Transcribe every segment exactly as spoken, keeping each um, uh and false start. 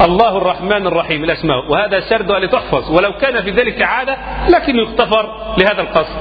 الله الرحمن الرحيم الأسماء، وهذا سردها لتحفظ ولو كان في ذلك عادة لكن يغتفر لهذا القصد.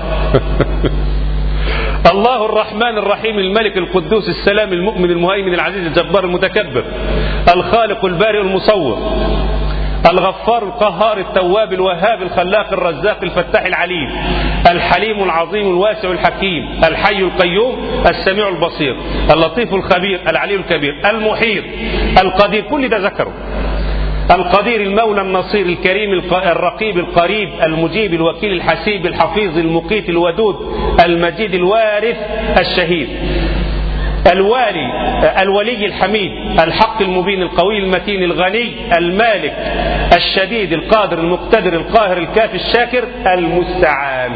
الله الرحمن الرحيم الملك القدوس السلام المؤمن المهيمن العزيز الجبار المتكبر الخالق البارئ المصور الغفار القهار التواب الوهاب الخلاق الرزاق الفتاح العليم الحليم العظيم الواسع الحكيم الحي القيوم السميع البصير اللطيف الخبير العلي الكبير المحيط القدير، كل ده ذكره. القدير المولى النصير الكريم الرقيب القريب المجيب الوكيل الحسيب الحفيظ المقيت الودود المجيد الوارث الشهيد الوالي الولي الحميد الحق المبين القوي المتين الغني المالك الشديد القادر المقتدر القاهر الكافي الشاكر المستعان.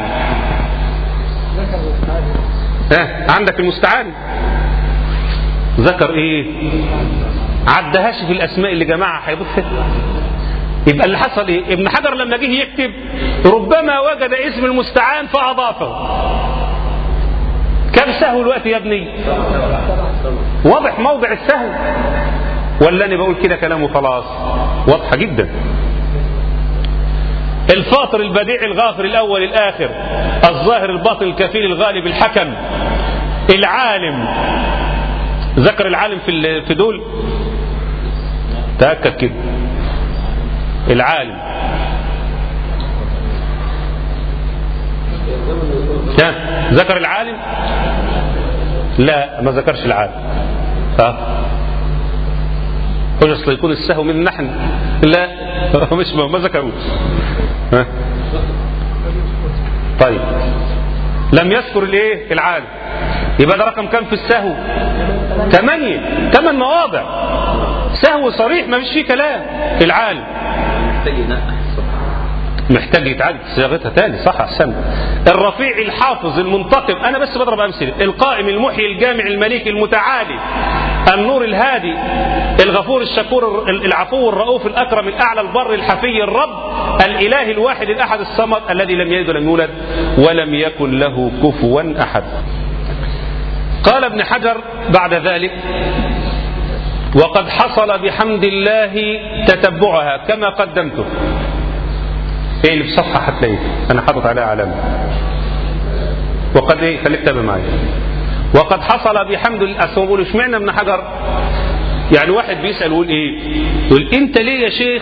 ها عندك المستعان ذكر ايه؟ عدهاش في الاسماء اللي جماعه هيضيفها. يبقى اللي حصل ايه؟ ابن حجر لما جه يكتب ربما وجد اسم المستعان فاضافه. كم سهو الوقت يا ابني؟ واضح موضع السهو ولا انا بقول كده كلام وخلاص؟ واضحه جدا. الفاطر البديع الغافر الاول الاخر الظاهر الباطن الكفيل الغالب الحكم العالم. ذكر العالم في في دول، تأكد كده. العالم ذكر العالم؟ لا ما ذكرش العالم. ها قل اصل يكون السهو من نحن، لا مش ما ذكروش. ها طيب لم يذكر الايه؟ العالم. يبقى ده رقم كم في السهو؟ ثمانية. ثمان مواضع سهو صريح ما فيش فيه كلام. العالم محتاج يتعاد صياغتها تاني، صح احسن. الرفيع الحافظ المنتقم، انا بس بضرب امثله. القائم المحيي الجامع المليك المتعالي النور الهادي الغفور الشكور العفو الرؤوف الاكرم الاعلى البر الحفي الرب الاله الواحد الاحد الصمد الذي لم يلد ولم يولد ولم يكن له كفوا احد. قال ابن حجر بعد ذلك: وقد حصل بحمد الله تتبعها كما قدمته. ايه اللي في الصفحه هتلاقيه انا حاطط عليها علامه. وقد ايه خليك تابع معايا. وقد حصل بحمد الله. اصل بيقولوا اشمعنى ابن حجر؟ يعني واحد بيسال يقول ايه؟ يقول انت ليه يا شيخ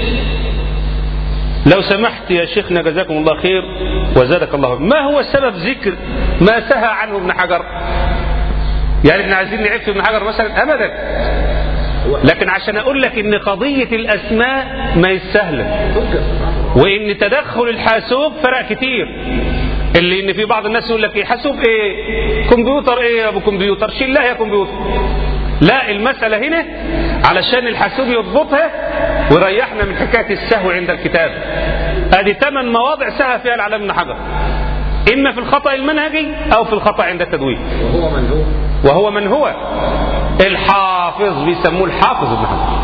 لو سمحت يا شيخنا جزاكم الله خير وزادك الله، ما هو سبب ذكر ما سهى عنه ابن حجر؟ يعني احنا عايزين نعيب في ابن حجر مثلا؟ ابدا. لكن عشان اقول لك ان قضيه الاسماء ما هي سهله، وان تدخل الحاسوب فرق كتير. اللي ان في بعض الناس يقول لك ايه حاسوب ايه؟ كمبيوتر ايه يا ابو كمبيوتر؟ شيل الله يا كمبيوتر. لا، المساله هنا علشان الحاسوب يضبطها ويريحنا من حكايه السهو عند الكتاب. ادي ثمان مواضع سهى فيها العلامه ابن حجر، اما في الخطا المنهجي او في الخطا عند التدوين. وهو من هو؟ وهو من هو؟ الحافظ، بيسموه الحافظ ابن حجر.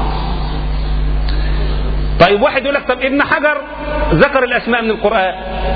طيب واحد يقول لك طب ابن حجر ذكر الاسماء من القرآن،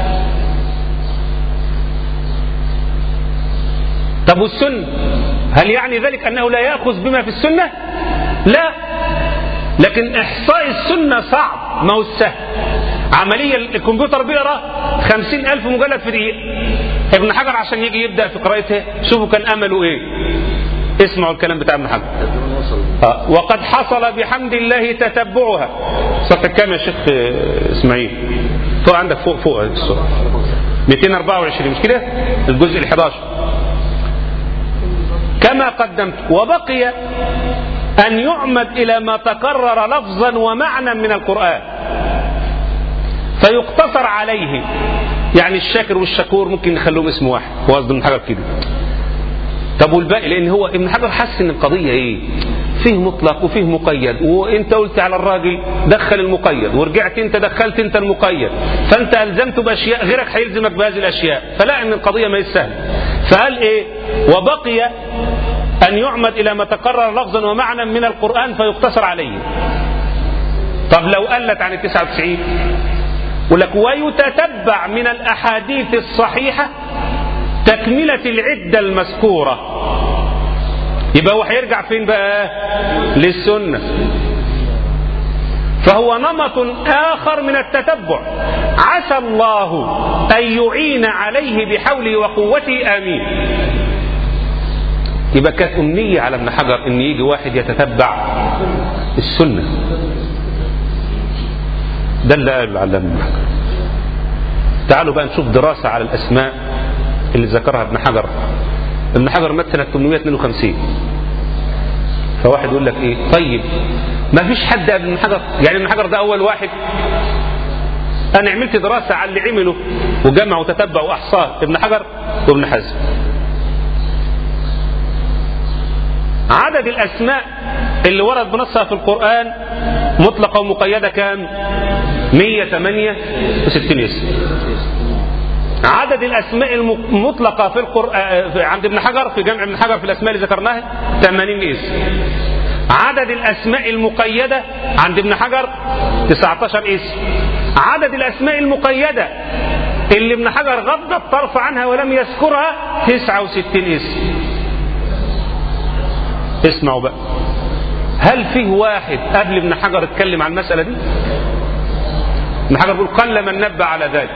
طب والسنة هل يعني ذلك انه لا يأخذ بما في السنة؟ لا، لكن احصاء السنة صعب، ما هو السهل. عملية الكمبيوتر بيقرأ خمسين ألف مجلد في دقيقة. ابن حجر عشان يجي يبدأ في قراءتها شوفوا كان أمله ايه. اسمعوا الكلام بتاع ابن حجر. آه. وقد حصل بحمد الله تتبعها. صفحة كام يا شيخ اسماعيل؟ فوق عندك، فوق فوق الصورة مئتين وأربعة وعشرين مش كده؟ الجزء الحادي عشر. كما قدمت. وبقي أن يعمد إلى ما تكرر لفظا ومعنى من القرآن فيقتصر عليه. يعني الشاكر والشكور ممكن نخلوهم اسم واحد، هو قصد ابن حجر كده. طب والباقي؟ لأن هو ابن حجر حس إن القضية إيه؟ فيه مطلق وفيه مقيد، وانت قلت على الراجل دخل المقيد ورجعت انت دخلت انت المقيد، فانت الزمته باشياء غيرك هيلزمك بهذه الاشياء، فلا ان القضيه ما هي سهله. فقال ايه؟ وبقي ان يعمد الى ما تكرر لفظا ومعنى من القران فيقتصر عليه. طب لو قلت عن التسعة وتسعين يقول لك ويتتبع من الاحاديث الصحيحه تكمله العده المذكوره. يبقى هو هيرجع فين بقى؟ للسنة. فهو نمط آخر من التتبع، عسى الله أن يعين عليه بحوله وقوته، آمين. يبقى كانت أمنية على ابن حجر أن يجي واحد يتتبع السنة. ده اللي قاله العلامة ابن حجر. تعالوا بقى نشوف دراسة على الأسماء اللي ذكرها ابن حجر. ابن حجر مات سنة ثمانمائة واثنين وخمسين. فواحد يقول لك ايه؟ طيب ما فيش حد قبل ابن حجر؟ يعني ابن حجر ده أول واحد؟ أنا عملت دراسة على اللي عمله وجمع وتتبع وأحصاه ابن حجر وابن حزم. عدد الأسماء اللي ورد بنصها في القرآن مطلقة ومقيدة كام؟ مئة وثمانية وستين اسم. عدد الأسماء المطلقة في القرآن عند ابن حجر في جمع ابن حجر في الأسماء اللي ذكرناها ثمانين اسم. عدد الأسماء المقيدة عند ابن حجر تسعة عشر اسم. عدد الأسماء المقيدة اللي ابن حجر غض الطرف عنها ولم يذكرها تسعة وستين اسم. اسمعوا بقى، هل فيه واحد قبل ابن حجر اتكلم عن المسألة دي؟ ابن حجر بيقول قل من نبه على ذلك.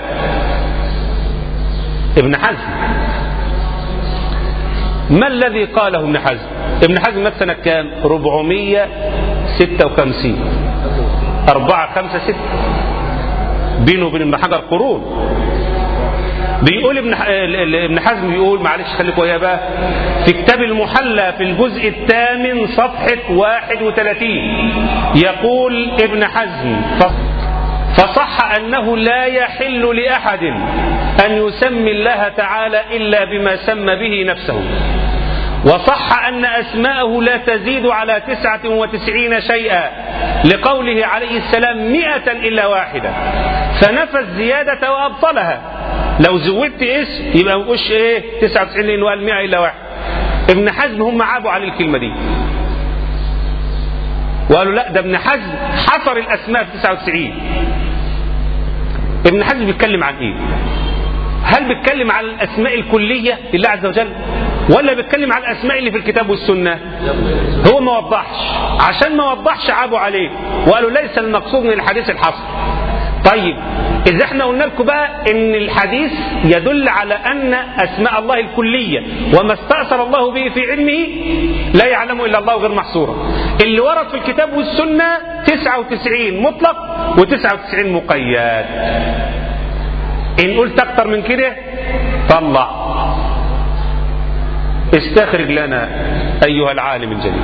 ابن حزم، ما الذي قاله ابن حزم؟ ابن حزم مات سنة كام؟ أربعمائة وستة وخمسين. أربعة خمسة ستة، بينه وبين ابن حجر قرون. بيقول ابن ابن حزم بيقول، معلش خليكوا وياه بقى، في كتاب المحلى في الجزء الثامن صفحة واحد وثلاثين يقول ابن حزم: فصح أنه لا يحل لأحد أن يسمي الله تعالى إلا بما سمى به نفسه، وصح أن أسماءه لا تزيد على تسعة وتسعين شيئا لقوله عليه السلام مئة إلا واحدة، فنفى الزيادة وأبطلها. لو زودت اسم يبقى ما نقولش ايه تسعة وتسعين لأنه قال مئة إلا واحد. ابن حزم هم عابوا على الكلمة دي وقالوا لا، ده ابن حزم حصر الأسماء في تسعة وتسعين. ابن حزم بيتكلم عن ايه؟ هل بيتكلم عن الأسماء الكلية لله عز وجل ولا بيتكلم عن الأسماء اللي في الكتاب والسنة؟ هو ما وضحش، عشان ما وضحش عابوا عليه وقالوا ليس المقصود من الحديث الحصر. طيب إذا احنا قلنا لكم بقى ان الحديث يدل على ان اسماء الله الكلية وما استأثر الله به في علمه لا يعلمه الا الله غير محصورة، اللي ورد في الكتاب والسنة تسعة وتسعين مطلق وتسعة وتسعين مقيد. ان قلت اكتر من كده طلع استخرج لنا ايها العالم الجليل.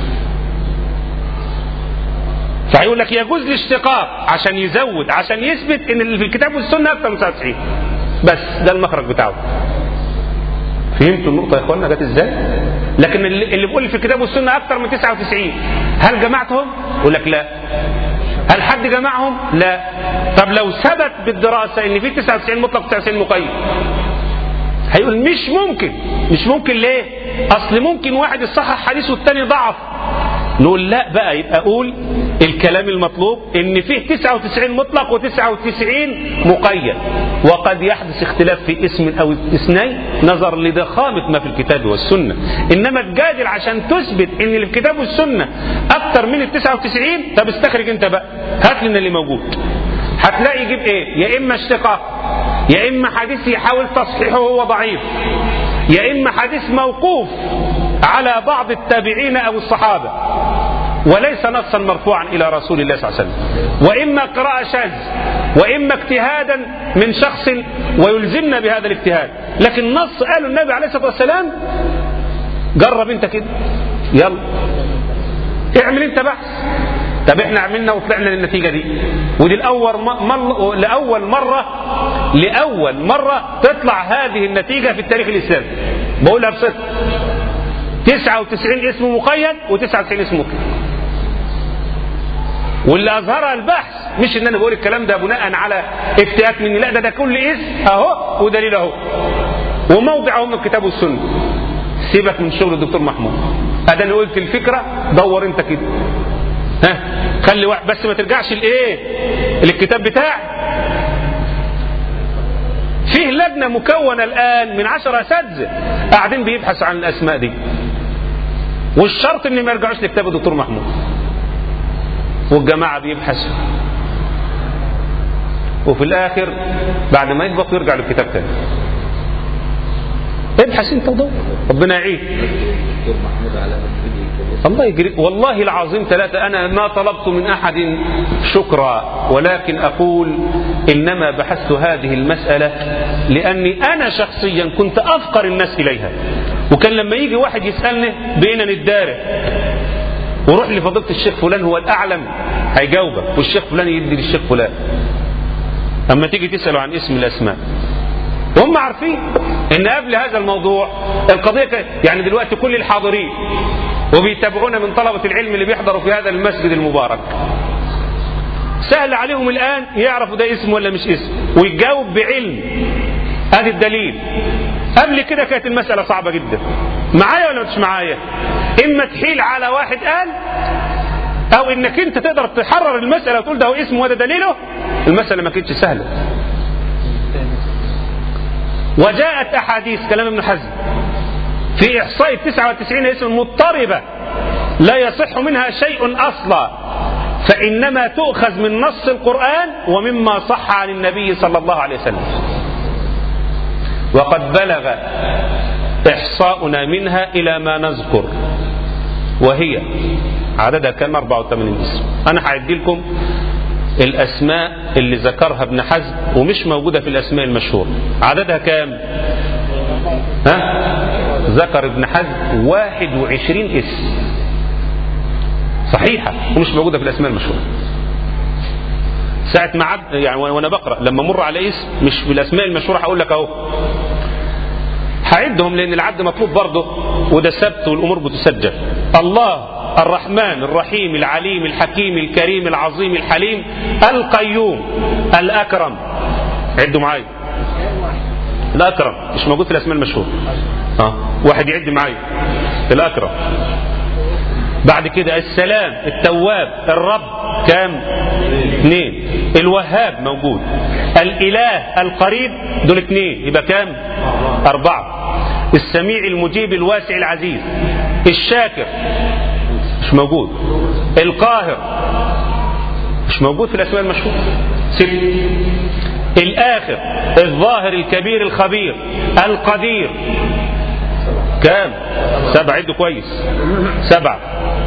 فهيقول لك يجوز الاشتقاق عشان يزود، عشان يثبت ان اللي في الكتاب والسنه اكثر من تسعة وتسعين، بس ده المخرج بتاعه. فهمتوا النقطه يا اخوانا جت ازاي؟ لكن اللي بيقول في الكتاب والسنه اكثر من تسعة وتسعين هل جمعتهم؟ يقول لك لا. هل حد جمعهم؟ لا. طب لو ثبت بالدراسه ان في تسعة وتسعين مطلق وتسعة وتسعين مقيد، هيقول مش ممكن. مش ممكن ليه؟ اصل ممكن واحد يصحح حديث والتاني ضعف. نقول لا بقى، يبقى اقول الكلام المطلوب ان فيه تسعة وتسعين مطلق وتسعة وتسعين مقيد، وقد يحدث اختلاف في اسم او اثنين نظر لضخامة ما في الكتاب والسنة. انما تجادل عشان تثبت ان اللي في الكتاب والسنة اكتر من ال تسعة وتسعين، طب استخرج انت بقى، هات لنا اللي موجود. هتلاقي يجيب ايه؟ يا اما اشتقاق، يا اما حديث يحاول تصحيحه وهو ضعيف، يا اما حديث موقوف على بعض التابعين او الصحابة وليس نصا مرفوعا الى رسول الله صلى الله عليه وسلم، واما قراءة شاذ، واما اجتهادا من شخص ويلزمنا بهذا الاجتهاد. لكن نص قاله النبي عليه الصلاة والسلام، جرب انت كده، يلا اعمل انت بحث. طب احنا عملنا وطلعنا للنتيجة دي، ودي الأول مر... لأول مرة لأول مرة تطلع هذه النتيجة في التاريخ الإسلامي. بقولها بصدق، تسعة وتسعين اسم مقيد وتسعة وتسعين اسم مقيد، واللي أظهرها البحث، مش إن أنا بقول الكلام ده بناء على افتئات مني، لا، ده ده كل اسم أهو ودليل أهو وموضعه من الكتاب والسنة. سيبك من شغل الدكتور محمود، أنا قلت الفكرة، دور أنت كده، ها خلي واحد بس، ما ترجعش لايه الكتاب بتاعي. فيه لجنة مكونة الآن من عشر أساتذة قاعدين بيبحثوا عن الأسماء دي، والشرط إن ما يرجعوش لكتاب الدكتور محمود. والجماعة بيبحثوا، وفي الآخر بعد ما يهبط يرجع للكتاب تاني. ابحث انت ودور، ربنا يعيد. الله يجري والله العظيم ثلاثة. أنا ما طلبت من أحد شكرا، ولكن أقول إنما بحثت هذه المسألة لأني أنا شخصيا كنت أفقر الناس إليها، وكان لما يجي واحد يسألني بقينا نتدارى، وروح لفضيلة الشيخ فلان هو الأعلم هيجاوبك، والشيخ فلان يدي للشيخ فلان. أما تيجي تسأله عن اسم الأسماء وهم عارفين ان قبل هذا الموضوع القضية يعني دلوقتي كل الحاضرين وبيتابعونا من طلبة العلم اللي بيحضروا في هذا المسجد المبارك سهل عليهم الآن يعرفوا ده اسم ولا مش اسم ويجاوب بعلم. هذا الدليل. قبل كده كانت المسألة صعبة جدا. معايا ولا مش معايا؟ إما تحيل على واحد قال، أو إنك أنت تقدر تحرر المسألة وتقول ده هو اسم وده دليله. المسألة ما كانتش سهلة. وجاءت أحاديث كلام ابن حزم في إحصاء تسعة وتسعين اسم مضطربة لا يصح منها شيء أصلا، فإنما تؤخذ من نص القرآن ومما صح عن النبي صلى الله عليه وسلم. وقد بلغ إحصاؤنا منها إلى ما نذكر، وهي عددها كان أربعة وثمانين اسم. أنا هعدي لكم الأسماء اللي ذكرها ابن حزم ومش موجودة في الأسماء المشهورة. عددها كام؟ ها؟ ذكر ابن حزم واحد وعشرين اسم صحيحة ومش موجودة في الأسماء المشهورة. ساعة ما عد يعني وأنا بقرأ لما مر على اسم مش في الأسماء المشهورة هقول لك أهو هعدهم لأن العد مطلوب برضه وده سبت والأمور بتسجل. الله الرحمن الرحيم العليم الحكيم الكريم العظيم الحليم القيوم الأكرم. عدوا معايا. الأكرم مش موجود في الأسماء المشهورة. اه واحد يعد معايا. الأكرم. بعد كده السلام التواب الرب كام؟ اثنين. الوهاب موجود. الإله القريب دول اثنين يبقى كام؟ أربعة. السميع المجيب الواسع العزيز. الشاكر مش موجود. القاهر مش موجود في الأسماء المشهورة. ست. الآخر الظاهر الكبير الخبير القدير كام؟ سبعة. عدوا كويس. سبعة.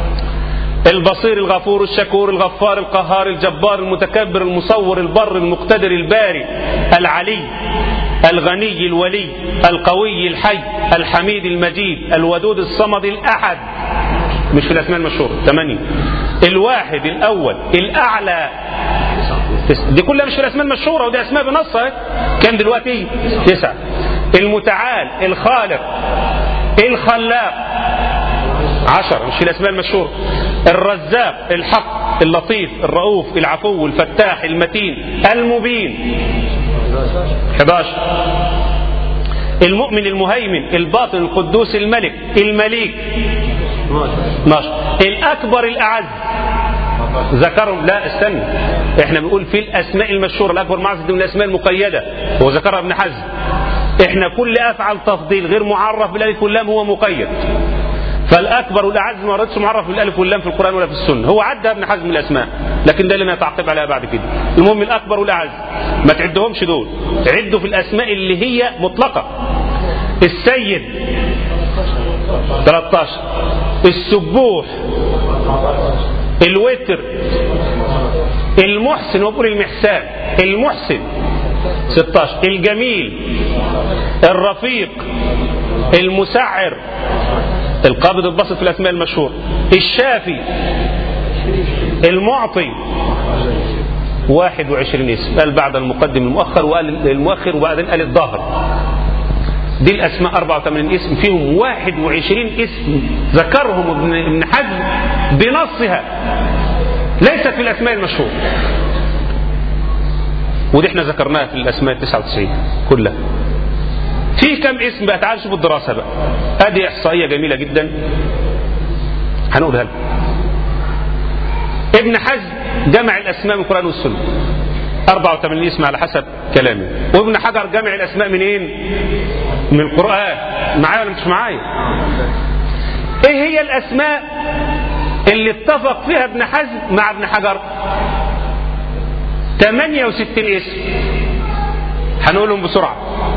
البصير الغفور الشكور الغفار القهار الجبار المتكبر المصور البر المقتدر الباري العلي الغني الولي القوي الحي الحميد المجيد الودود الصمد الأحد مش في الأسماء المشهورة. ثمانية. الواحد الأول الأعلى دي كلها مش في الأسماء المشهورة ودي أسماء بنصها. كم دلوقتي؟ تسعة. المتعال الخالق الخلاق عشر مش في الأسماء المشهورة. الرزاق الحق اللطيف الرؤوف العفو الفتاح المتين المبين أحد عشر. المؤمن المهيمن الباطن القدوس الملك المليك اثني عشر. الأكبر الأعز ذكرهم لا استنى احنا بنقول في الأسماء المشهورة الأكبر معز من الأسماء المقيدة هو ذكرها ابن حزم. احنا كل أفعل تفضيل غير معرف بالألف واللام هو مقيد، فالأكبر والأعز ما وردش معرف بالألف واللام في القرآن ولا في السنة. هو عدى ابن حزم الأسماء لكن ده اللي ما يتعقب عليها بعد كده. المهم الأكبر والأعز ما تعدهمش دول، عدوا في الأسماء اللي هي مطلقة. السيد ثلاثة عشر. السبوح الوتر المحسن وبقول المحسان المحسن ستة عشر. الجميل الرفيق المسعر القابض البسط في الأسماء المشهورة. الشافي المعطي واحد وعشرين اسم قال بعد المقدم المؤخر وقال المؤخر وبعدين قال الظاهر. دي الأسماء أربعة وثمانين اسم فيهم واحد وعشرين اسم ذكرهم ابن حزم بنصها ليست في الأسماء المشهورة، ودي احنا ذكرناها في الأسماء تسعة وتسعين كلها. في كم اسم بقى؟ تعالوا شوفوا الدراسة بقى. هذه إحصائية جميلة جدا هنقولها لكم. ابن حزم جمع الأسماء من القرآن والسنة أربعة وثمانين اسم على حسب كلامه، وابن حجر جمع الأسماء منين؟ من القرآن. معايا ولا مش معايا؟ ايه هي الأسماء اللي اتفق فيها ابن حزم مع ابن حجر ثمانية وستين اسم، هنقولهم بسرعة.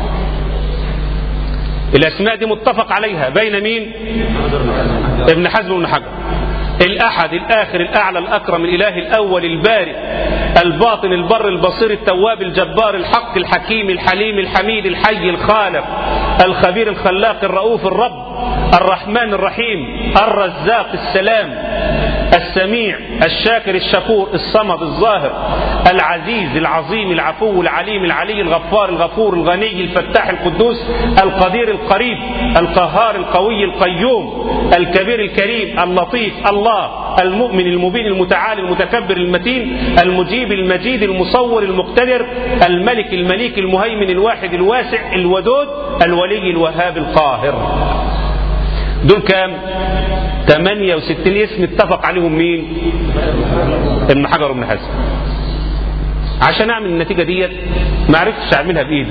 الأسماء دي متفق عليها بين مين؟ ابن حزم وابن حجر. الأحد الآخر الأعلى الأكرم الإله الأول البارئ الباطن البر البصير التواب الجبار الحق الحكيم الحليم الحميد الحي الخالق الخبير الخلاق الرؤوف الرب الرحمن الرحيم الرزاق السلام السميع الشاكر الشكور الصمد الظاهر العزيز العظيم العفو العليم العلي الغفار الغفور الغني الفتاح القدوس القدير القريب القهار القوي القيوم الكبير الكريم اللطيف الله المؤمن المبين المتعالي المتكبر المتين المجيب المجيد المصور المقتدر الملك المليك المهيمن الواحد الواسع الودود الولي الوهاب القاهر. دول كام؟ ثمانية وستين اسم اتفق عليهم مين؟ ابن حجر وابن حزم. عشان اعمل النتيجة ديت ما عرفتش اعملها بايدي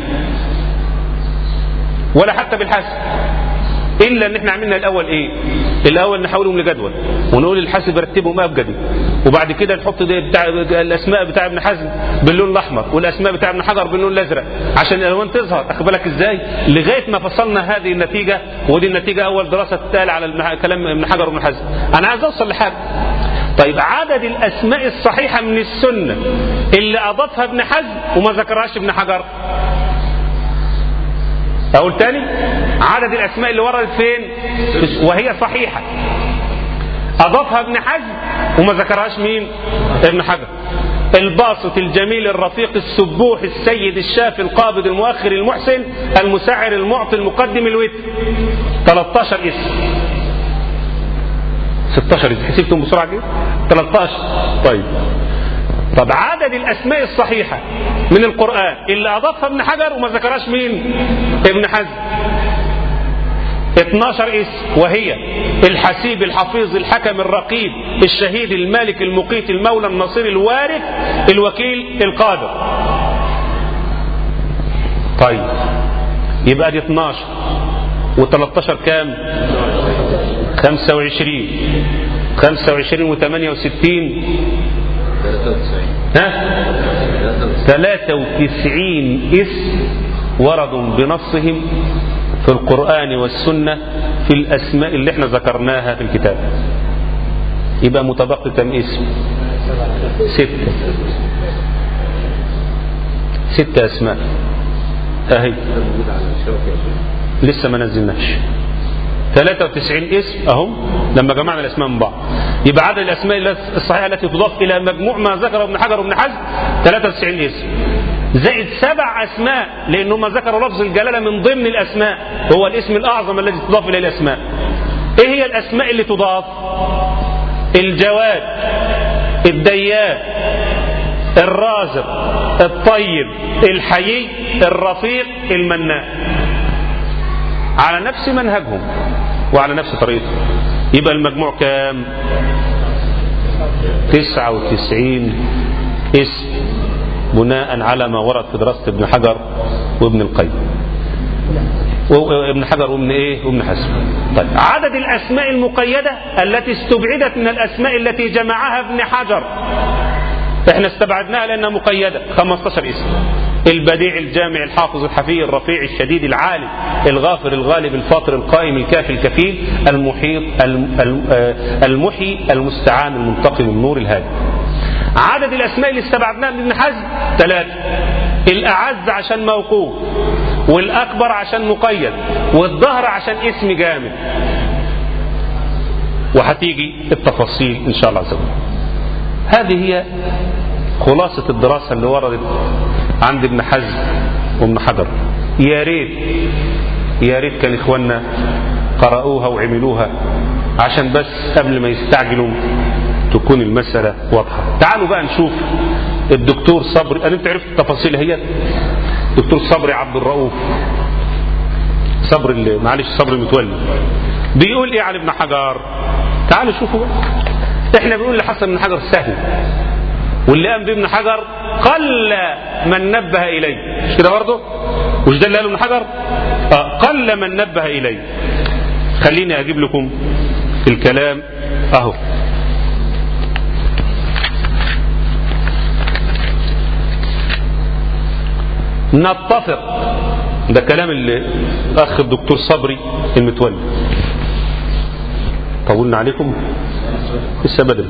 ولا حتى بالحسب، الا ان احنا عملنا الاول ايه؟ الاول نحولهم لجدول ونقول الحاسب يرتبهم ابجدي، وبعد كده نحط دي بتاع الاسماء بتاع ابن حزم باللون الاحمر والاسماء بتاع ابن حجر باللون الازرق عشان الالوان تظهر. اخد بالك ازاي؟ لغايه ما فصلنا هذه النتيجه، ودي النتيجه اول دراسه تتقال على كلام ابن حجر وابن حزم. انا عايز اوصل لحاجه. طيب عدد الاسماء الصحيحه من السنه اللي اضافها ابن حزم وما ذكرهاش ابن حجر. اقول تاني، عدد الاسماء اللي وردت فين وهي صحيحه اضافها ابن حزم وما ذكرهاش مين؟ ابن حجر. الباسط الجميل الرفيق السبوح السيد الشافي القابض المؤخر المحسن المسعر المعطي المقدم الوتر. ثلاثة عشر اسم. ستة عشر حسبتم بسرعه كده؟ ثلاثة عشر. طيب طب عدد الاسماء الصحيحه من القران اللي اضافها ابن حجر وما ذكرهاش مين؟ ابن حزم. اثني عشر اسم، وهي الحسيب الحفيظ الحكم الرقيب الشهيد المالك المقيت المولى النصير الوارث الوكيل القادر. طيب يبقى دي اثني عشر و13 كام؟ خمسة وعشرين. خمسة وعشرين وثمانية وستين ها؟ ثلاثة وتسعين اسم وردوا بنصهم في القرآن والسنة في الأسماء اللي احنا ذكرناها في الكتاب. يبقى متبقي كم اسم؟ ستة. ستة أسماء أهي لسه ما نزلناش. ثلاثة وتسعين اسم اهم لما جمعنا الاسماء من بعض. يبقى عدد الاسماء الصحيحه التي تضاف الى مجموع ما ذكره ابن حجر وابن حزم ثلاثة وتسعين اسم، زائد سبع اسماء لانهم ذكروا لفظ الجلاله من ضمن الاسماء، هو الاسم الاعظم الذي تضاف الى الاسماء. ايه هي الاسماء اللي تضاف؟ الجواد الديان الرازق الطيب الحيي الرفيق المنان، على نفس منهجهم وعلى نفس طريقتهم. يبقى المجموع كام؟ تسعة وتسعين اسم بناء على ما ورد في دراسة ابن حجر وابن القيم وابن حجر وابن ايه وابن حزم. طيب عدد الاسماء المقيدة التي استبعدت من الاسماء التي جمعها ابن حجر احنا استبعدناها لانها مقيدة، خمسة عشر اسم. البديع الجامع الحافظ الحفي الرفيع الشديد العالم الغافر الغالب الفاطر القائم الكافي الكفيل المحيط المحيي المستعان المنتقم النور الهادي. عدد الاسماء اللي استبعدناها من ابن حزم ثلاثة. الاعز عشان موقوف، والاكبر عشان مقيد، والظهر عشان اسم جامد. وهتيجي التفاصيل ان شاء الله عز وجل. هذه هي خلاصة الدراسة اللي وردت عند ابن حزم وابن حجر. يا ريت يا ريت كان اخواننا قرأوها وعملوها عشان بس قبل ما يستعجلوا تكون المسألة واضحة. تعالوا بقى نشوف الدكتور صبري. أنا انت عرفت التفاصيل هي دكتور صبري عبد الرؤوف صبري معلش صبري متولي بيقول ايه عن ابن حجر. تعالوا شوفوا بقى. احنا بنقول لحسن ابن حجر سهو، واللي قام بابن حجر قل من نبه اليه، مش كده برضه؟ وش ده اللي قاله ابن حجر؟ آه قل من نبه اليه. خليني اجيب لكم الكلام اهو. نتفق، ده كلام الأخ الدكتور صبري المتولي. طولنا عليكم لسه بدري.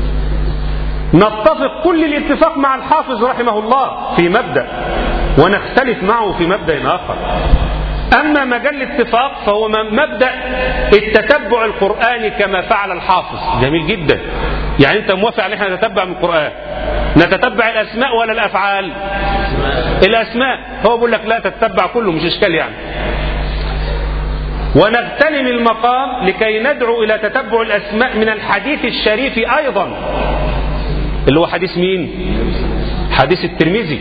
نتفق كل الاتفاق مع الحافظ رحمه الله في مبدأ، ونختلف معه في مبدأ آخر. أما مجال الاتفاق فهو مبدأ التتبع القرآني كما فعل الحافظ. جميل جدا. يعني أنت موافق على احنا نتتبع من القرآن، نتتبع الأسماء ولا الأفعال؟ الأسماء. هو بيقول لك لا تتبع كله، مش إشكال يعني. ونغتنم المقام لكي ندعو إلى تتبع الأسماء من الحديث الشريف أيضا، اللي هو حديث مين؟ حديث الترمذي.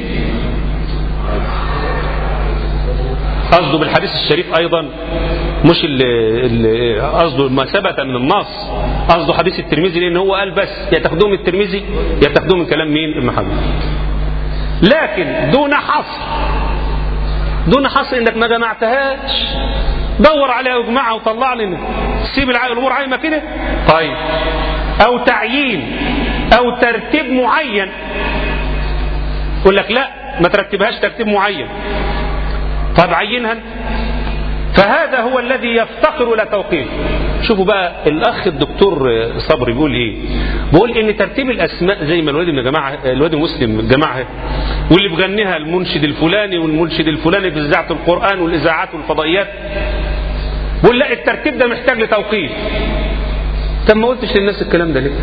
قصده بالحديث الشريف أيضا مش اللي قصده ما ثبت من النص، قصده حديث الترمذي، لأن هو قال بس يا تاخدوه من الترمذي يا تاخدوه من كلام مين؟ ابن حجر. لكن دون حصر، دون حصر انك ما جمعتهاش، دور عليها واجمعها وطلع لي، سيب الامور عايمه كده. طيب، او تعيين او ترتيب معين، يقول لك لا ما ترتبهاش ترتيب معين. طب عينها. فهذا هو الذي يفتقر الى توقيف. شوفوا بقى الاخ الدكتور صبري بيقول ايه؟ بيقول ان ترتيب الاسماء زي ما الواد يا جماعه الواد مسلم جماعه، واللي بغنيها المنشد الفلاني والمنشد الفلاني في اذاعه القران والاذاعات والفضائيات، بيقول لا الترتيب ده محتاج لتوقيف. طب ما قلتش للناس الكلام ده ليه؟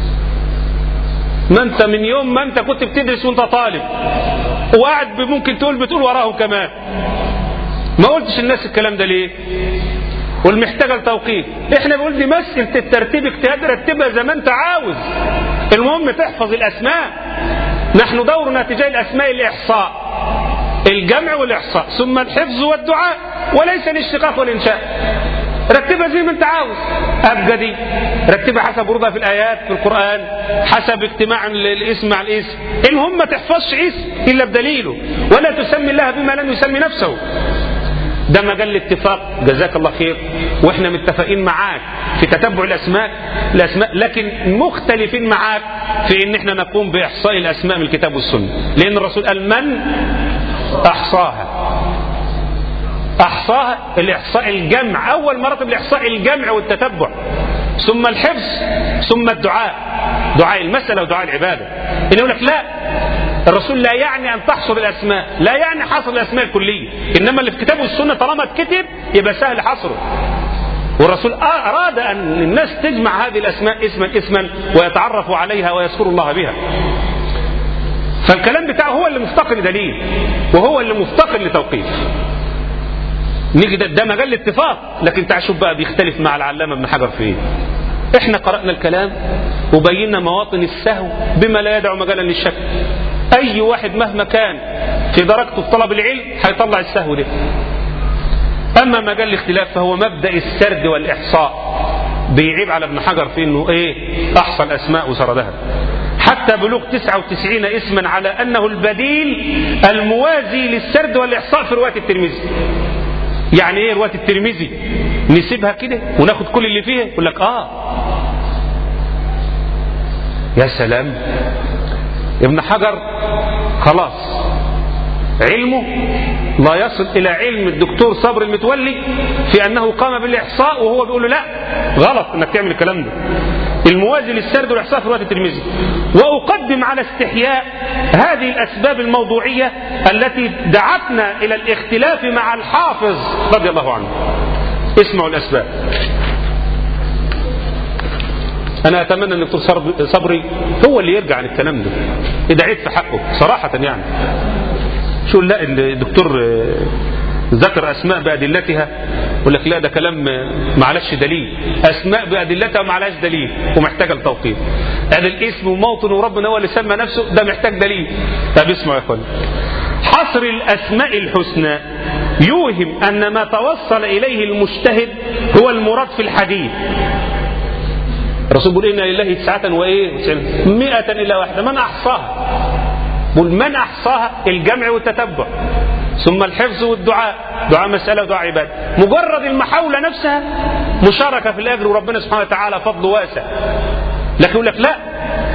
ما انت من يوم ما انت كنت بتدرس وانت طالب وقاعد ممكن تقول بتقول وراه كمان، ما قلتش للناس الكلام ده ليه؟ والمحتاجه لتوقيف. احنا بنقول دي مساله الترتيب اجتهاد، رتبها زي ما انت عاوز، المهم تحفظ الاسماء. نحن دورنا تجاه الاسماء الاحصاء، الجمع والاحصاء، ثم الحفظ والدعاء، وليس الاشتقاق والانشاء. رتبها زي ما انت عاوز. ابجدي رتبها حسب وردها في الايات في القران، حسب اجتماع الاسم مع الاسم. المهم ما تحفظش اسم الا بدليله، ولا تسمي الله بما لم يسمي نفسه. ده مجال الاتفاق، جزاك الله خير، واحنا متفقين معاك في تتبع الاسماء الاسماء لكن مختلفين معاك في ان احنا نقوم باحصاء الاسماء من الكتاب والسنه، لان الرسول قال من احصاها. احصاها الاحصاء الجمع، اول مراتب الاحصاء الجمع والتتبع، ثم الحفظ، ثم الدعاء، دعاء المساله ودعاء العباده. ان يقول لك لا، الرسول لا يعني ان تحصر الاسماء، لا يعني حصر الاسماء الكليه، انما اللي في الكتاب والسنه طالما اتكتب يبقى سهل حصره. والرسول اراد ان الناس تجمع هذه الاسماء اسما اسما ويتعرفوا عليها ويذكروا الله بها. فالكلام بتاعه هو اللي مفتقر لدليل، وهو اللي مفتقر لتوقيف. نيجي ده, ده مجال الاتفاق، لكن تعال شوف بقى بيختلف مع العلامه ابن حجر في ايه. احنا قرأنا الكلام وبينا مواطن السهو بما لا يدعو مجالا للشك. اي واحد مهما كان في درجته في طلب العلم هيطلع السهو ده. اما مجال الاختلاف فهو مبدأ السرد والاحصاء. بيعيب على ابن حجر في انه ايه؟ احصى الاسماء وسردها حتى بلوغ تسعة وتسعين اسما على انه البديل الموازي للسرد والاحصاء في رواية الترمذي. يعني ايه رواية الترمذي؟ نسيبها كده وناخد كل اللي فيها؟ يقول لك اه يا سلام، ابن حجر خلاص علمه لا يصل الى علم الدكتور صبري المتولي في انه قام بالاحصاء، وهو بيقول له لا غلط انك تعمل الكلام ده، الموازي للسرد والاحصاء في رواية الترمذي. واقدم على استحياء هذه الاسباب الموضوعية التي دعتنا الى الاختلاف مع الحافظ رضي الله عنه. اسمعوا الاسباب. انا اتمنى ان الدكتور صبري هو اللي يرجع عن الكلام ده، اذا عيب في حقه صراحة يعني. شو لا الدكتور ذكر اسماء بادلتها، يقول لك لا ده كلام معلش دليل، اسماء بادلتها ومعلهاش دليل ومحتاجه لتوقيف. هذا الاسم وموطن وربنا هو اللي سمى نفسه، ده محتاج دليل. طب اسمعوا يا اخوان. حصر الاسماء الحسنى يوهم ان ما توصل اليه المجتهد هو المراد في الحديث. الرسول بيقول ان لله تسعة وايه مئة الا واحده، من احصاها؟ بيقول من احصاها الجمع والتتبع، ثم الحفظ والدعاء، دعاء مسألة ودعاء عبادة. مجرد المحاولة نفسها مشاركة في الأجر، وربنا سبحانه وتعالى فضل واسع. لكن يقول لك لا،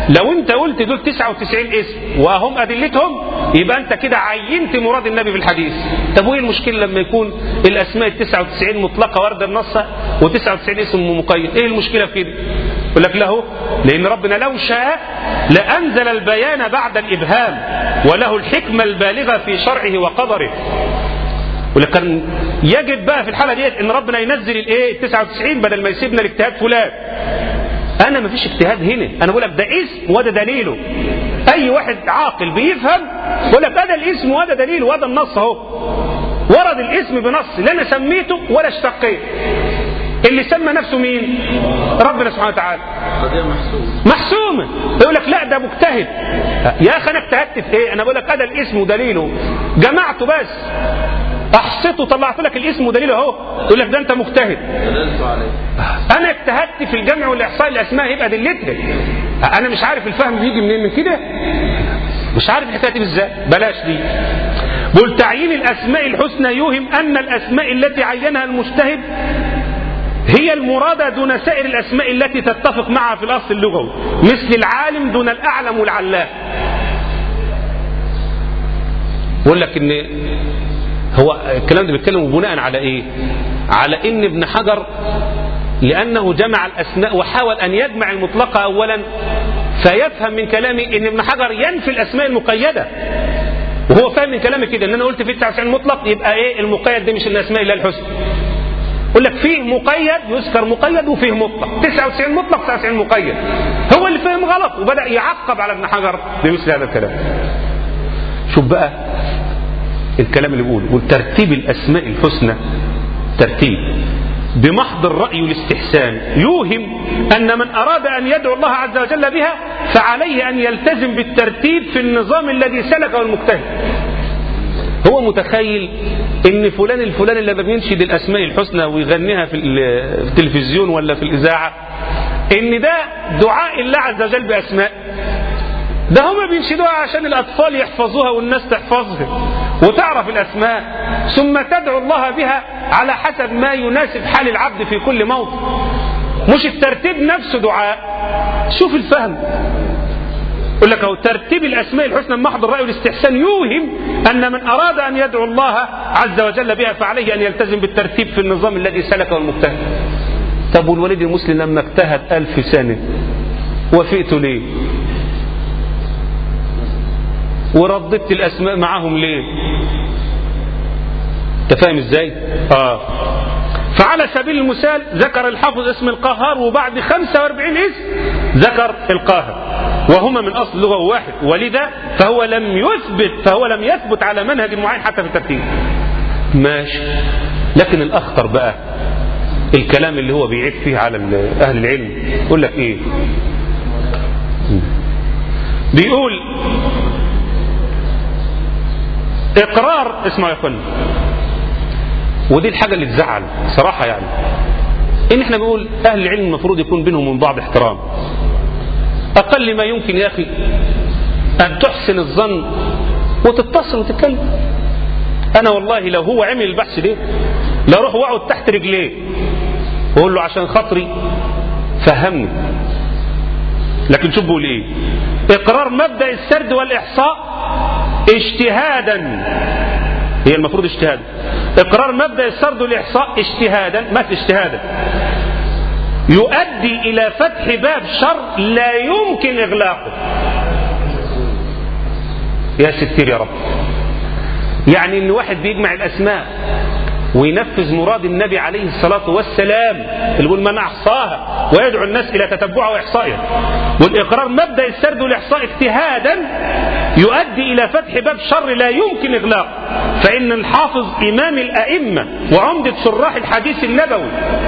لو انت قلت دول تسعة وتسعين اسم وهم ادلتهم يبقى انت كده عينت مراد النبي في الحديث. طب وايه المشكله لما يكون الاسماء التسعة وتسعين مطلقه وارده النص وتسعة وتسعين اسم مقيد؟ ايه المشكله في كده؟ يقول لك له لان ربنا لو شاء لانزل البيان بعد الابهام وله الحكمه البالغه في شرعه وقدره. ولكن يجب بقى في الحاله ديت ان ربنا ينزل الايه تسعة وتسعين بدل ما يسيبنا الاجتهاد فلان. انا ما فيش اجتهاد هنا، انا بقول لك ده اسم وده دليله. اي واحد عاقل بيفهم يقول لك ده الاسم وده دليله وده النص اهو. ورد الاسم بنص لا انا سميته ولا اشتقيت. اللي سمى نفسه مين؟ ربنا سبحانه وتعالى. محسومه. يقول لك لا ده مجتهد. يا اخي انا اجتهدت في ايه؟ انا بقول لك ده الاسم ودليله جمعته بس احصته طلعت لك الاسم ودليله اهو. يقول لك ده انت مجتهد. انا اجتهدت في الجمع والاحصاء الاسماء يبقى دلتها. انا مش عارف الفهم بيجي منين من كده، مش عارف الحكايه دي ازاي. بلاش دي. بقول تعيين الاسماء الحسنى يوهم ان الاسماء التي عينها المجتهد هي المرادة دون سائر الاسماء التي تتفق معها في الاصل اللغوي، مثل العالم دون الاعلم والعلام. بقول لك ان هو الكلام ده بيتكلم بناء على ايه؟ على ان ابن حجر لانه جمع الاسماء وحاول ان يجمع المطلقه اولا، فيفهم من كلامي ان ابن حجر ينفي الاسماء المقيده. وهو فاهم من كلامي كده ان انا قلت في تسعة وتسعين مطلق يبقى ايه المقيد ده مش الاسماء الا الحسنى. يقول لك فيه مقيد يذكر مقيد وفيه مطلق، تسعة وتسعين مطلق تسعة وتسعين مقيد. هو اللي فهم غلط وبدا يعقب على ابن حجر بمثل هذا الكلام. شوف بقى الكلام اللي بيقول ترتيب الاسماء الحسنى ترتيب بمحض الرأي والاستحسان يوهم أن من أراد أن يدعو الله عز وجل بها فعليه أن يلتزم بالترتيب في النظام الذي سلكه المجتهد. هو متخيل ان فلان الفلاني اللي بينشد الاسماء الحسنى ويغنيها في التلفزيون ولا في الاذاعه ان ده دعاء الله عز وجل باسماء. ده هم بينشدوها عشان الاطفال يحفظوها والناس تحفظها وتعرف الاسماء ثم تدعو الله بها على حسب ما يناسب حال العبد في كل موطن، مش الترتيب نفسه دعاء. شوف الفهم. يقول لك هو ترتيب الاسماء الحسنى من محض الراي والاستحسان يوهم ان من اراد ان يدعو الله عز وجل بها فعليه ان يلتزم بالترتيب في النظام الذي سلكه المجتهد. طب والوليد المسلم لما اجتهد ألف سنه وفئت ليه؟ ورددت الاسماء معهم ليه؟ انت فاهم ازاي؟ اه فعلى سبيل المثال ذكر الحافظ اسم القهار وبعد خمسة وأربعين اسم ذكر القاهر وهما من اصل لغه واحد، ولذا فهو لم يثبت فهو لم يثبت على منهج معين حتى في الترتيب. ماشي. لكن الاخطر بقى الكلام اللي هو بيعيب فيه على اهل العلم. يقول لك ايه؟ بيقول اقرار، اسمعوا يا اخوانا ودي الحاجه اللي تزعل صراحه، يعني ان احنا بنقول اهل العلم المفروض يكون بينهم من بعض احترام. اقل ما يمكن يا اخي ان تحسن الظن وتتصل وتتكلم. انا والله لو هو عمل البحث ده لا اروح واقعد تحت رجليه واقول له عشان خاطري فهمني. لكن شوف بيقول ايه؟ اقرار مبدأ السرد والاحصاء اجتهادا، هي المفروض اجتهادا. اقرار مبدأ السرد والاحصاء اجتهادا، ما اجتهادا يؤدي الى فتح باب شر لا يمكن اغلاقه. يا ستير يا رب. يعني ان واحد بيجمع الاسماء وينفذ مراد النبي عليه الصلاة والسلام اللي يقول من احصاها ويدعو الناس الى تتبعها واحصائها، والاقرار مبدأ السرد والاحصاء اجتهادا يؤدي الى فتح باب شر لا يمكن اغلاقه. فان الحافظ امام الائمة وعمدة شراح الحديث النبوي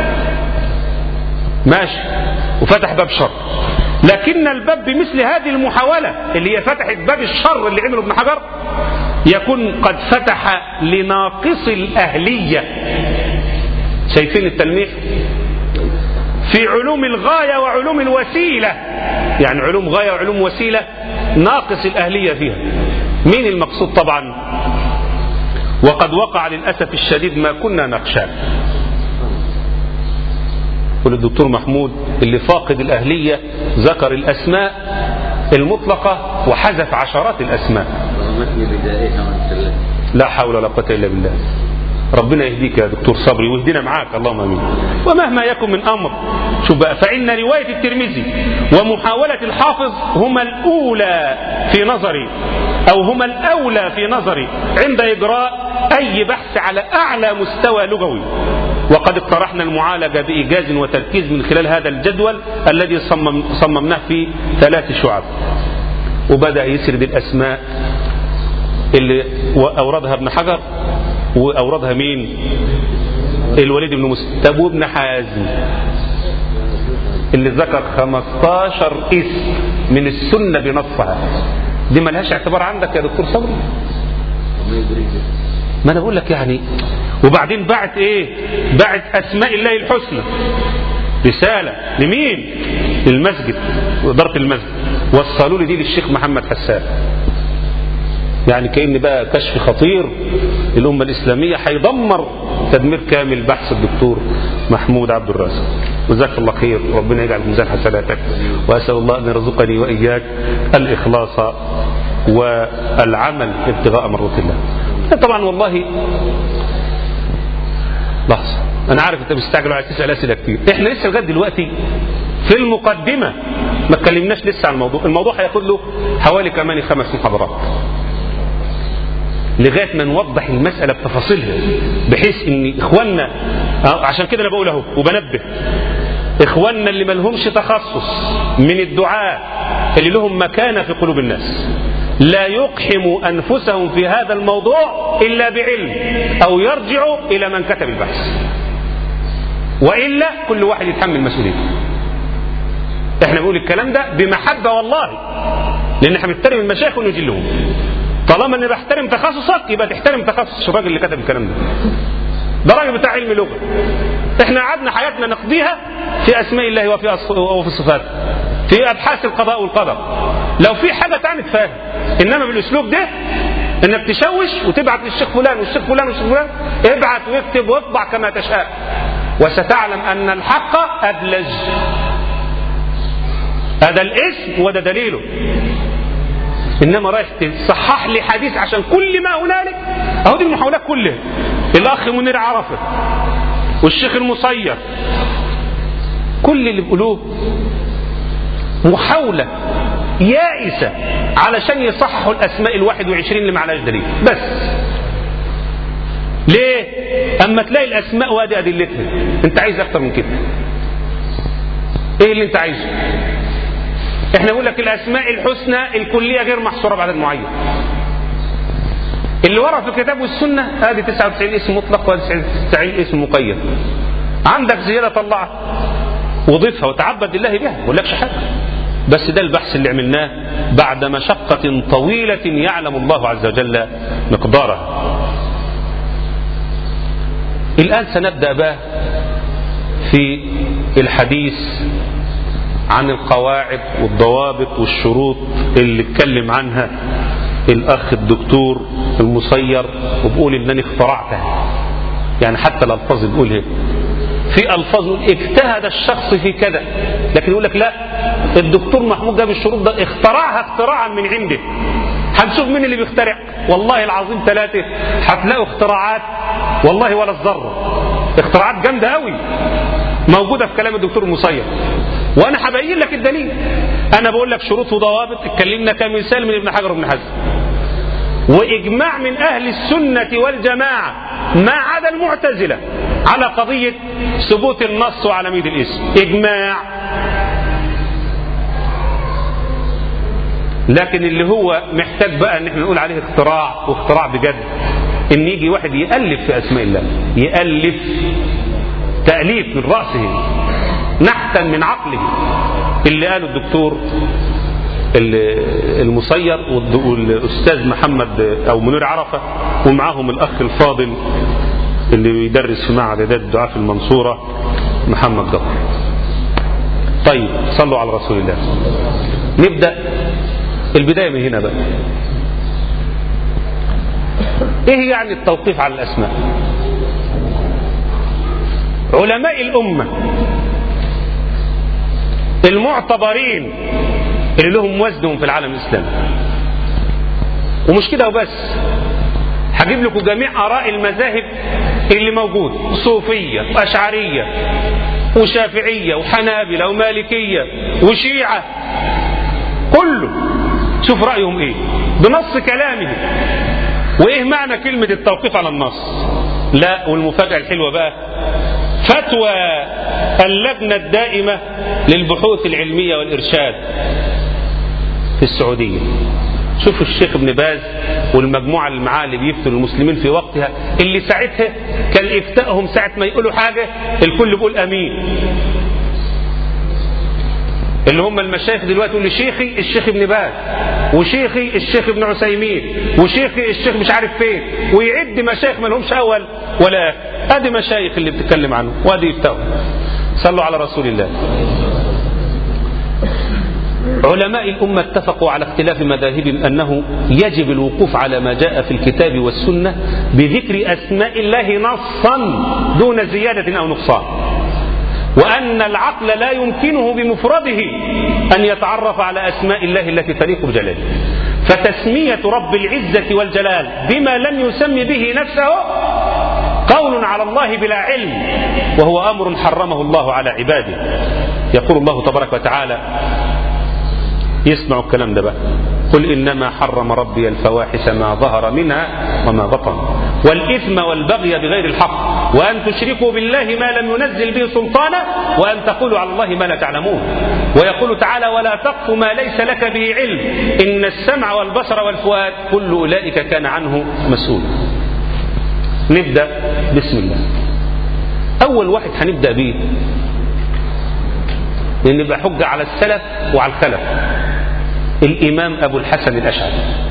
ماشي وفتح باب شر، لكن الباب بمثل هذه المحاولة اللي هي فتحت باب الشر اللي عمله ابن حجر يكون قد فتح لناقص الأهلية. شايفين التلميح في علوم الغاية وعلوم الوسيلة، يعني علوم غاية وعلوم وسيلة ناقص الأهلية فيها. مين المقصود؟ طبعا وقد وقع للأسف الشديد ما كنا نخشاه. يقول الدكتور محمود اللي فاقد الأهلية ذكر الأسماء المطلقة وحذف عشرات الأسماء. لا حول ولا قوة إلا بالله. ربنا يهديك يا دكتور صبري ويهدينا معاك اللهم امين. ومهما يكن من امر شوف بقى، فإن رواية الترمذي ومحاولة الحافظ هما الأولى في نظري أو هما الأولى في نظري عند إجراء أي بحث على أعلى مستوى لغوي. وقد اقترحنا المعالجة بإيجاز وتركيز من خلال هذا الجدول الذي صمم صممناه في ثلاث شعب. وبدأ يسرد الأسماء اللي أوردها ابن حجر وأوردها مين؟ الوليد بن مسلم. طب وابن حازم اللي ذكر خمستاشر اسم من السنة بنصها، دي ملهاش اعتبار عندك يا دكتور صبري؟ ما انا بقول لك يعني. وبعدين بعت ايه؟ بعت اسماء الله الحسنى رسالة لمين؟ للمسجد وإدارة المسجد، وصلوا لي دي للشيخ محمد حسان. يعني كأن بقى كشف خطير الأمة الإسلامية هيدمر تدمير كامل بحث الدكتور محمود عبد الرازق. جزاك الله خير، ربنا يجعل في ميزان حسناتك، وأسأل الله أن يرزقني وإياك الإخلاص والعمل ابتغاء مرضات الله. طبعا والله لحظة، أنا عارف أنت مستعجل وعايز تسأل أسئلة كتير. إحنا لسه لغاية دلوقتي في المقدمة ما اتكلمناش لسه عن الموضوع. الموضوع هياخد له حوالي كمان خمس محاضرات لغاية ما نوضح المسألة بتفاصيلها، بحيث ان اخواننا، عشان كده انا بقول اهو وبنبه اخواننا اللي ملهمش تخصص من الدعاة اللي لهم مكانة في قلوب الناس لا يقحموا انفسهم في هذا الموضوع الا بعلم او يرجعوا الى من كتب البحث، والا كل واحد يتحمل مسؤوليته. احنا بنقول الكلام ده بمحبة والله، لان احنا بنحترم المشايخ ونجلهم. طالما اني بحترم تخصصك يبقى تحترم تخصص الراجل اللي كتب الكلام ده. ده راجل بتاع علم لغه. احنا قعدنا حياتنا نقضيها في اسماء الله وفي وفي صفاته، في ابحاث القضاء والقدر. لو في حاجه تانية تفهم، انما بالاسلوب ده انك تشوش وتبعت للشيخ فلان والشيخ فلان والشيخ فلان، ابعت واكتب واطبع كما تشاء، وستعلم ان الحق ابلج. هذا الاسم وده دليله. انما رايح تصحح لي حديث عشان كل ما هنالك، اهو دي المحاولات كلها. الاخ منير عرفه والشيخ المصير، كل اللي بيقولوه محاولة يائسة علشان يصححوا الاسماء الواحد وعشرين اللي معلهاش دليل بس. ليه؟ اما تلاقي الاسماء وادي ادلتها، انت عايز اكتر من كده؟ ايه اللي انت عايزه؟ احنا نقول لك الاسماء الحسنى الكليه غير محصوره بعدد معين. اللي ورا في الكتاب والسنه ادي تسعة وتسعين اسم مطلق وتسعين اسم مقيد. عندك زياده طلعها وضيفها وتعبد لله بها، ما بقولكش حاجه. بس ده البحث اللي عملناه بعد مشقه طويله يعلم الله عز وجل مقدارها. الان سنبدا بقى في الحديث عن القواعد والضوابط والشروط اللي اتكلم عنها الاخ الدكتور المصير، وبقول انني اخترعتها. يعني حتى الالفاظ اللي بقولها في الفاظ اجتهد الشخص في كذا، لكن يقول لك لا، الدكتور محمود جاب الشروط ده اخترعها اختراعا من عنده. هنشوف مين اللي بيخترع. والله العظيم ثلاثه هتلاقوا اختراعات والله ولا الذره، اختراعات جامده قوي موجوده في كلام الدكتور المصير، وانا هبين لك الدليل. انا بقول لك شروط وضوابط، اتكلمنا كمثال من ابن حجر وابن حزم، واجماع من اهل السنه والجماعه ما عدا المعتزله على قضيه ثبوت النص وعلى ميد الاسم، اجماع. لكن اللي هو محتاج بقى ان احنا نقول عليه اختراع، واختراع بجد، ان يجي واحد يالف في اسماء الله، يالف تاليف من راسه نحتا من عقله، اللي قاله الدكتور المصير والاستاذ محمد او منير عرفه، ومعاهم الاخ الفاضل اللي بيدرس في معهد اعداد الدعاة في المنصوره محمد جبر. طيب صلوا على رسول الله. نبدا البدايه من هنا بقى. ايه يعني التوقيف على الاسماء؟ علماء الامه المعتبرين اللي لهم وزنهم في العالم الإسلامي. ومش كده وبس، هجيب لكم جميع آراء المذاهب اللي موجود، صوفية وأشعرية وشافعية وحنابلة ومالكية وشيعة، كله شوف رأيهم ايه بنص كلامه. وايه معنى كلمة التوقيف على النص؟ لا، والمفاجأة الحلوة بقى، فتوى اللجنة الدائمة للبحوث العلمية والإرشاد في السعودية. شوفوا الشيخ ابن باز والمجموعة اللي معاه اللي بيفتوا المسلمين في وقتها، اللي ساعتها كان إفتائهم ساعة ما يقولوا حاجة الكل بيقول أمين، اللي هم المشايخ دلوقتي يقول لي شيخي الشيخ ابن باز، وشيخي الشيخ ابن عثيمين، وشيخي الشيخ مش عارف فين، ويعد مشايخ ما لهمش اول ولا اخر. ادي مشايخ اللي بتتكلم عنه وادي يفتوا. صلوا على رسول الله. علماء الأمة اتفقوا على اختلاف مذاهبهم أنه يجب الوقوف على ما جاء في الكتاب والسنة بذكر أسماء الله نصا دون زيادة أو نقصان، وأن العقل لا يمكنه بمفرده أن يتعرف على أسماء الله التي تليق بجلاله، فتسمية رب العزة والجلال بما لم يسم به نفسه قول على الله بلا علم، وهو أمر حرمه الله على عباده. يقول الله تبارك وتعالى، يسمعوا الكلام ده بقى، قل إنما حرم ربي الفواحش ما ظهر منها وما بطن والإثم والبغي بغير الحق وأن تشركوا بالله ما لم ينزل به سلطانا وأن تقولوا على الله ما لا تعلمون. ويقول تعالى ولا تقف ما ليس لك به علم إن السمع والبصر والفؤاد كل أولئك كان عنه مسؤولا. نبدأ بسم الله. أول واحد هنبدأ به لأن يبقى حجة على السلف وعلى الخلف، الإمام أبو الحسن الأشعري.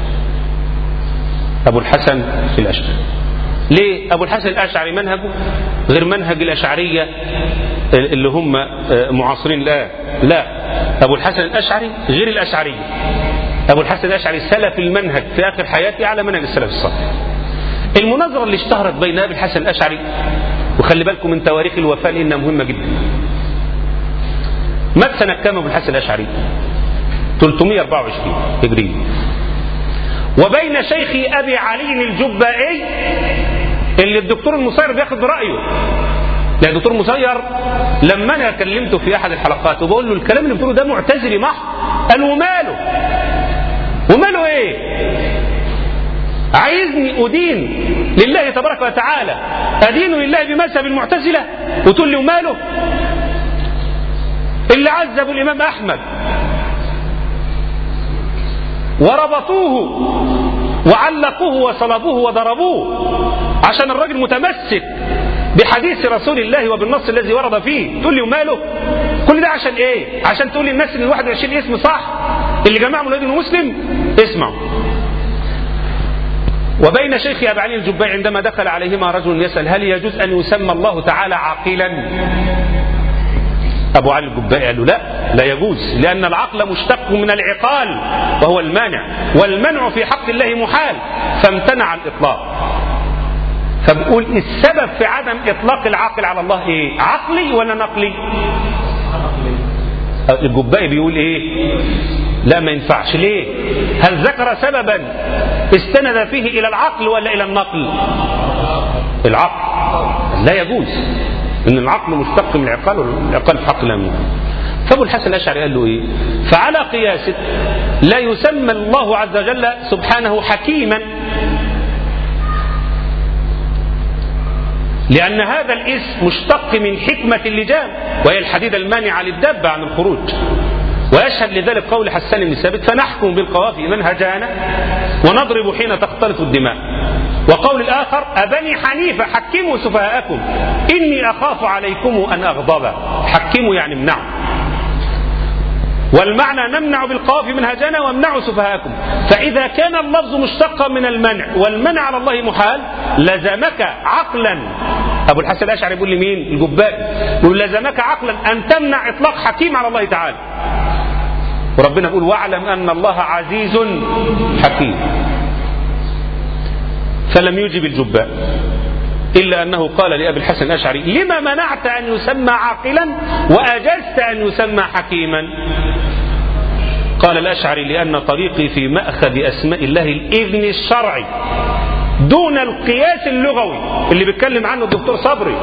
أبو الحسن الأشعري ليه؟ أبو الحسن الأشعري منهجه غير منهج الأشعرية اللي هم معاصرين الآن، لا، أبو الحسن الأشعري غير الأشعرية. أبو الحسن الأشعري سلف المنهج في آخر حياته على منهج السلف الصالح. المناظرة اللي اشتهرت بين أبي الحسن الأشعري، وخلي بالكم من تواريخ الوفاة لأنها مهمة جدا. مات سنة كام أبو الحسن الأشعري؟ ثلاثمائة وأربعة وعشرين هجرية. وبين شيخي أبي علي الجبائي اللي الدكتور المصير بياخد رأيه، يعني الدكتور المصير لما أنا كلمته في أحد الحلقات وبقول له الكلام اللي بتقوله ده معتزلي محض، قال وماله؟ وماله إيه؟ عايزني أدين لله تبارك وتعالى، أدين لله بمذهب المعتزلة وتقول لي وماله؟ اللي عذبوا الإمام أحمد وربطوه وعلقوه وصلبوه وضربوه عشان الراجل متمسك بحديث رسول الله وبالنص الذي ورد فيه، تقول لي وماله؟ كل ده عشان ايه؟ عشان تقول لي الناس اللي واحد وعشرين اسم صح اللي جماعة مولد مسلم؟ اسمعوا. وبين شيخ أبي علي الجبائي عندما دخل عليهما رجل يسأل هل يجوز أن يسمى الله تعالى عاقلا؟ أبو علي الجبائي قال له لا، لا يجوز، لأن العقل مشتق من العقال وهو المانع، والمنع في حق الله محال، فامتنع الإطلاق. فبقول السبب في عدم إطلاق العاقل على الله إيه؟ عقلي ولا نقلي؟ الجبائي بيقول إيه؟ لا ما ينفعش. ليه؟ هل ذكر سببا استند فيه إلى العقل ولا إلى النقل؟ العقل. لا يجوز، إن العقل مشتق من العقال والعقال في حق الله. فأبو الحسن الأشعري قال له إيه؟ فعلى قياسه لا يسمى الله عز وجل سبحانه حكيما، لأن هذا الاسم مشتق من حكمة اللجام وهي الحديدة المانعة للدابة عن الخروج. ويشهد لذلك قول حسان بن ثابت فنحكم بالقوافي من هجانا ونضرب حين تختلط الدماء. وقول الآخر أبني حنيفة حكموا سفهاءكم إني أخاف عليكم أن أغضب. حكموا يعني امنعوا، والمعنى نمنع بالقوافي من هجانا وامنعوا سفهاءكم. فإذا كان اللفظ مشتقا من المنع والمنع على الله محال لزمك عقلا، أبو الحسن الأشعري يقول لمين؟ الجبائي، يقول لزمك عقلا أن تمنع إطلاق حكيم على الله تعالى. وربنا يقول واعلم أن الله عزيز حكيم. فلم يجب الجبائي إلا أنه قال لأبي الحسن الأشعري لما منعت أن يسمى عاقلا وأجزت أن يسمى حكيما؟ قال الأشعري لأن طريقي في مأخذ أسماء الله الإذن الشرعي دون القياس اللغوي اللي بيتكلم عنه الدكتور صبري.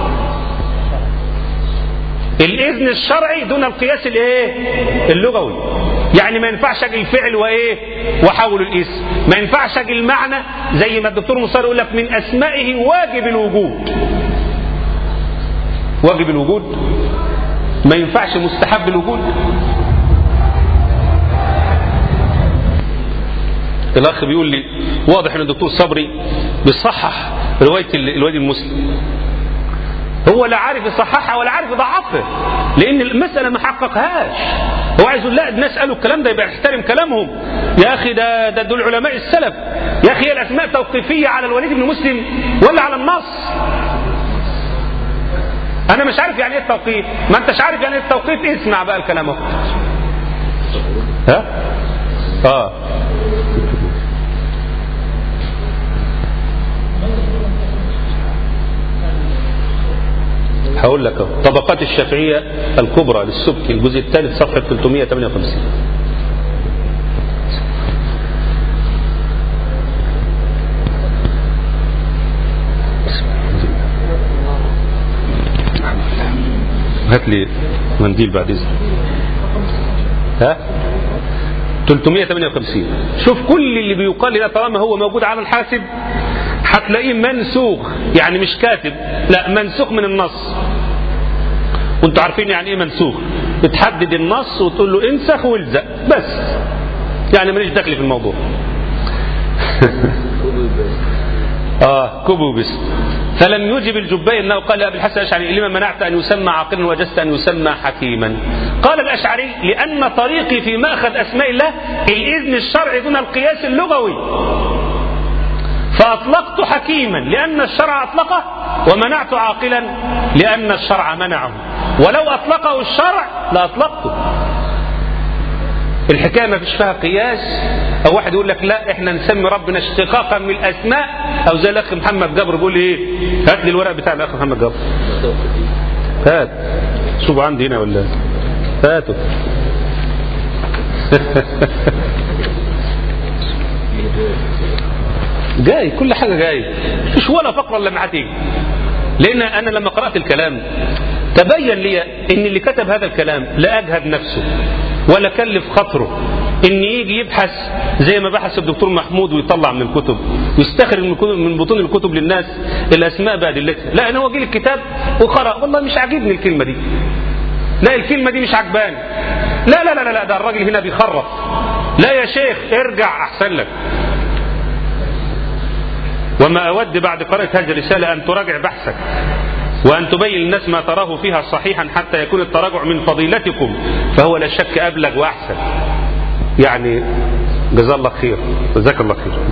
الإذن الشرعي دون القياس الايه اللغوي. يعني ما ينفعش اجي الفعل وايه وحول الاسم، ما ينفعش اجي المعنى زي ما الدكتور مصطفى يقول لك من اسمائه واجب الوجود. واجب الوجود ما ينفعش مستحب الوجود. الاخ بيقول لي واضح ان الدكتور صبري بيصحح روايه الوادي المسلم، هو لا عارف يصححها ولا عارف يضعفها لان المساله ما حققهاش. هو عايز يقول لا الناس قالوا الكلام ده يبقى احترم كلامهم. يا اخي ده ده دول علماء السلف. يا اخي الاسماء توقيفيه على الوليد بن مسلم ولا على النص؟ انا مش عارف يعني ايه التوقيف. ما انتش عارف يعني ايه التوقيف. اسمع بقى الكلام اهو. ها اه هقول لك اهو. طبقات الشافعية الكبرى للسبكي الجزء الثالث صفحة ثلاثمائة وثمانية وخمسين. هات لي منديل بعد اذنك. ها ثلاثمائة وثمانية وخمسين. شوف كل اللي بيقال لنا طالما هو موجود على الحاسب هتلاقيه منسوخ، يعني مش كاتب، لا منسوخ من النص. وانتوا عارفين يعني ايه منسوخ؟ بتحدد النص وتقول له انسخ والزق بس، يعني ماليش دخل في الموضوع. اه كوبو بس. فلم يجب الجبائي انه قال ابي الحسن الاشعري لما منعت ان يسمى عاقلا وجزت ان يسمى حكيما. قال الاشعري لان طريقي في ماخذ اسماء الله الاذن الشرعي دون القياس اللغوي، فأطلقت حكيما لأن الشرع أطلقه، ومنعت عاقلا لأن الشرع منعه، ولو أطلقه الشرع لأطلقته. الحكاية ما فيش فيها قياس، أو واحد يقول لك لا إحنا نسمي ربنا اشتقاقا من الأسماء، أو زي الأخ محمد جبر بيقول إيه؟ هات لي الورق بتاع الأخ محمد جبر. هات شوفوا عندي هنا ولا هاتوا. جاي كل حاجة جاي، مش ولا فقرة لما هتيجي. لأن أنا لما قرأت الكلام تبين لي إن اللي كتب هذا الكلام لا أجهد نفسه ولا كلف خاطره إن يجي يبحث زي ما بحث الدكتور محمود ويطلع من الكتب ويستخرج من, من بطون الكتب للناس الأسماء بأدلتها. لا، أنا هو جه الكتاب وقرأ والله مش عاجبني الكلمة دي، لا الكلمة دي مش عجباني، لا لا لا لا ده الراجل هنا بيخرف. لا يا شيخ ارجع أحسن لك. وما أود بعد قراءة هذه الرسالة أن تراجع بحثك وأن تبين للناس ما تراه فيها صحيحا حتى يكون التراجع من فضيلتكم، فهو لا شك أبلغ وأحسن. يعني جزا الله خير، جزاك الله خير.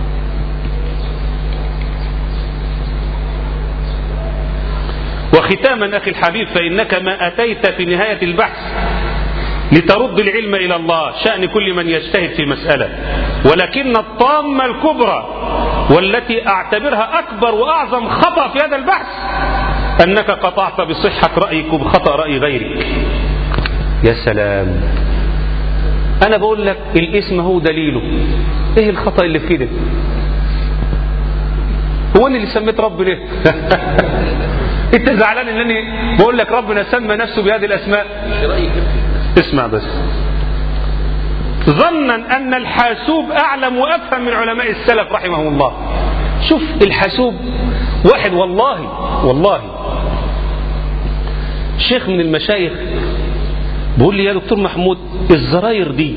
وختاما أخي الحبيب، فإنك ما أتيت في نهاية البحث لترد العلم إلى الله شأن كل من يجتهد في مسألة، ولكن الطامة الكبرى والتي أعتبرها أكبر وأعظم خطأ في هذا البحث أنك قطعت بصحة رأيك وبخطأ رأي غيرك. يا سلام، أنا بقول لك الاسم هو دليله، إيه الخطأ اللي في كده؟ هو أنا اللي سميت رب ليه؟ أنت زعلان إنني بقول لك ربنا سمى نفسه بهذه الأسماء؟ اسمع بس. ظنا أن الحاسوب أعلم وأفهم من علماء السلف رحمهم الله. شوف الحاسوب واحد والله والله شيخ من المشايخ بقول لي يا دكتور محمود الزراير دي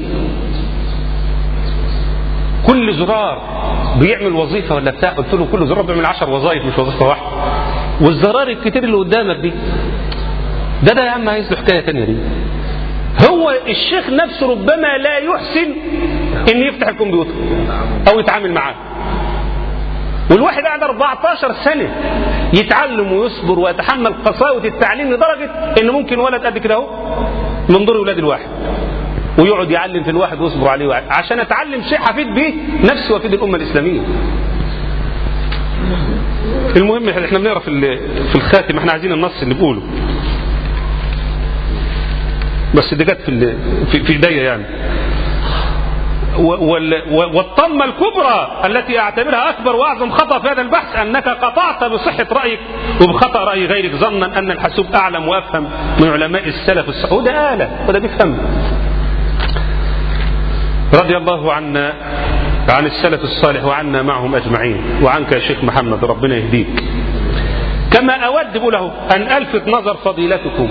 كل زرار بيعمل وظيفة ولا بتاع؟ قلت له كل زرار بيعمل عشر وظائف مش وظيفة واحدة. والزرار الكتير اللي قدامك دي ده ده يا عم عايز له حكاية تانية دي. هو الشيخ نفسه ربما لا يحسن ان يفتح الكمبيوتر او يتعامل معاه، والواحد قاعد أربعتاشر سنة يتعلم ويصبر ويتحمل قساوة التعليم لدرجة ان ممكن ولد قد كده اهو من دور ولاد الواحد ويقعد يعلم في الواحد ويصبر عليه واحد عشان اتعلم شيء حفيد به نفسي وافيد الامة الاسلامية. المهم احنا بنقرا في في الخاتم، احنا عايزين النص اللي بقوله بس دي جت في في ايديا يعني. والطمة الكبرى التي أعتبرها أكبر وأعظم خطأ في هذا البحث أنك قطعت بصحة رأيك وبخطأ رأي غيرك ظنا أن الحاسوب أعلم وأفهم من علماء السلف الصالح. وده آلة وده بيفهم. رضي الله عنا عن السلف الصالح وعنا معهم أجمعين وعنك يا شيخ محمد ربنا يهديك. كما أود له أن ألفت نظر فضيلتكم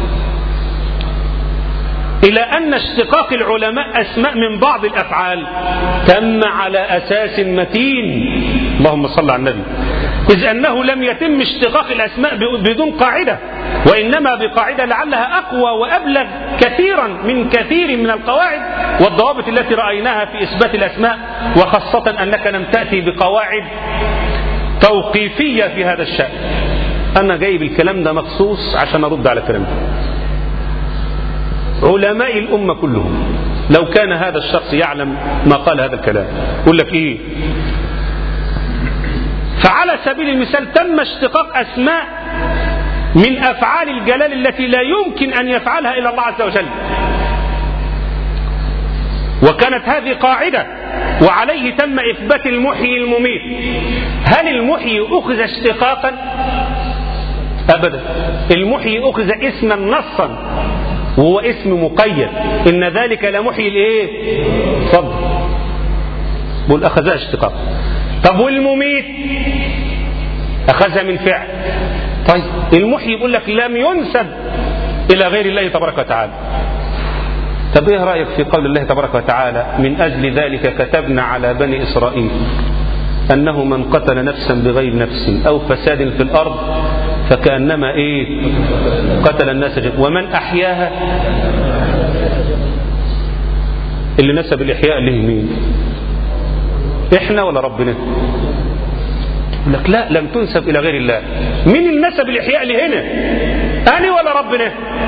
إلى أن اشتقاق العلماء أسماء من بعض الأفعال تم على أساس متين، اللهم صل على النبي، إذ أنه لم يتم اشتقاق الأسماء بدون قاعدة، وإنما بقاعدة لعلها أقوى وأبلغ كثيرا من كثير من القواعد والضوابط التي رأيناها في إثبات الأسماء، وخاصة أنك لم تأتي بقواعد توقيفية في هذا الشأن. أنا جايب الكلام ده مخصوص عشان أرد على الكلام ده. علماء الأمة كلهم لو كان هذا الشخص يعلم ما قال هذا الكلام يقول لك إيه؟ فعلى سبيل المثال تم اشتقاق أسماء من أفعال الجلال التي لا يمكن أن يفعلها إلا الله عز وجل، وكانت هذه قاعدة، وعليه تم إثبات المحيي المميت. هل المحيي أخذ اشتقاقا؟ أبدا. المحيي أخذ اسما نصا وهو اسم مقيد، إن ذلك لمحيي الإيه؟ صدر. بقول أخذها اشتقاق. طب والمميت أخذها من فعل. طيب المحيي يقول لك لم ينسب إلى غير الله تبارك وتعالى. طب إيه رأيك في قول الله تبارك وتعالى من أجل ذلك كتبنا على بني إسرائيل أنه من قتل نفسا بغير نفس أو فساد في الأرض فكأنما إيه؟ قتل الناس جميعا ومن أحياها. اللي نسب الإحياء له مين؟ إحنا ولا ربنا؟ يقول لك لا، لم تنسب إلى غير الله. مين اللي نسب الإحياء لهنا؟ أنا ولا ربنا؟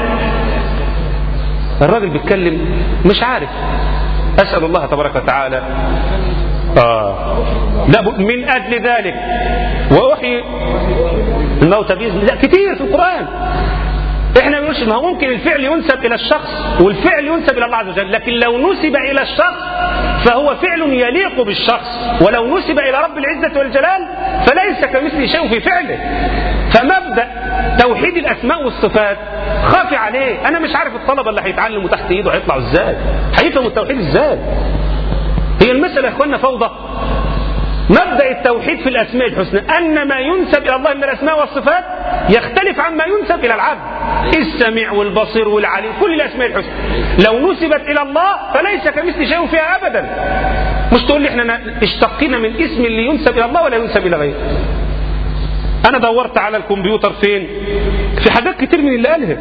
الراجل بيتكلم مش عارف. أسأل الله تبارك وتعالى آه لا من أجل ذلك وأحيي الموتى بإذن الله. كتير في القرآن. احنا بنقولش ما هو ممكن الفعل ينسب إلى الشخص والفعل ينسب إلى الله عز وجل، لكن لو نسب إلى الشخص فهو فعل يليق بالشخص، ولو نسب إلى رب العزة والجلال فليس كمثل شيء في فعله. فمبدأ توحيد الأسماء والصفات خافي عليه. أنا مش عارف الطلبة اللي هيتعلموا تحت إيده هيطلعوا إزاي، هيفهموا التوحيد إزاي. هي المسألة يا إخواننا فوضى. مبدأ التوحيد في الأسماء الحسنى أن ما ينسب إلى الله من الأسماء والصفات يختلف عما ينسب إلى العبد. السميع والبصير والعليم كل الأسماء الحسنى لو نسبت إلى الله فليس كمثل شيء فيها أبدا. مش تقول لي احنا اشتقينا من اسم اللي ينسب إلى الله ولا ينسب إلى غيره. أنا دورت على الكمبيوتر فين؟ في حاجات كتير من اللي قالها.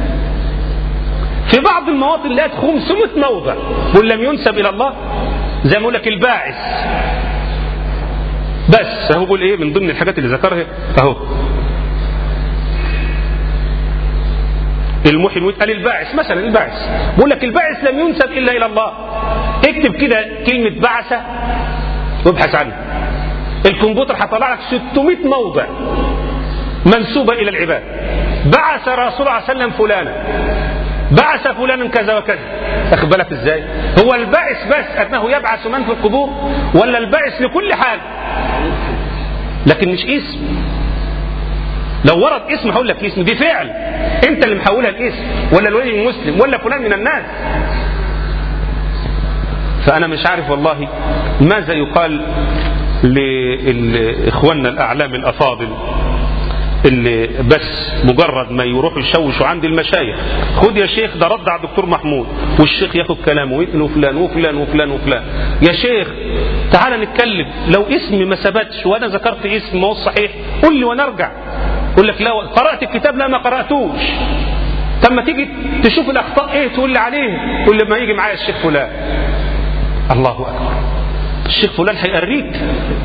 في بعض المواطن لقيت خمسمائة موضع ولم ينسب إلى الله، زي ما أقول لك الباعث بس. اهو بقول ايه من ضمن الحاجات اللي ذكرها اهو المحيي المميت. قال الباعث مثلا، الباعث بقول لك الباعث لم ينسب الا الى الله. اكتب كده كلمه بعثه وابحث عنها، الكمبيوتر هيطلع لك ستمائة موضع منسوبه الى العباد. بعث رسول الله صلى الله عليه وسلم فلانا، بعث فلانا كذا وكذا. أخذ بالك ازاي؟ هو الباعث بس أنه يبعث من في القبور، ولا الباعث لكل حال؟ لكن مش اسم. لو ورد اسم هقول لك اسم، دي فعل انت اللي محولها الاسم، ولا الولي المسلم، ولا فلان من الناس. فأنا مش عارف والله ماذا يقال لإخواننا الأعلام الأفاضل اللي بس مجرد ما يروحوا يشوشوا عند المشايخ. خد يا شيخ ده رد على الدكتور محمود، والشيخ ياخد كلامه ويتنوا فلان وفلان وفلان وفلان. يا شيخ تعال نتكلم، لو اسم ما ثبتش وانا ذكرت اسم ما هو صحيح قول لي ونرجع. يقول لك لا قرأت الكتاب، لا ما قرأتوش. طب ما تيجي تشوف الأخطاء ايه تقول لي عليه، تقول لي ما يجي معايا الشيخ فلان. الله أكبر، الشيخ فلان هيقريك.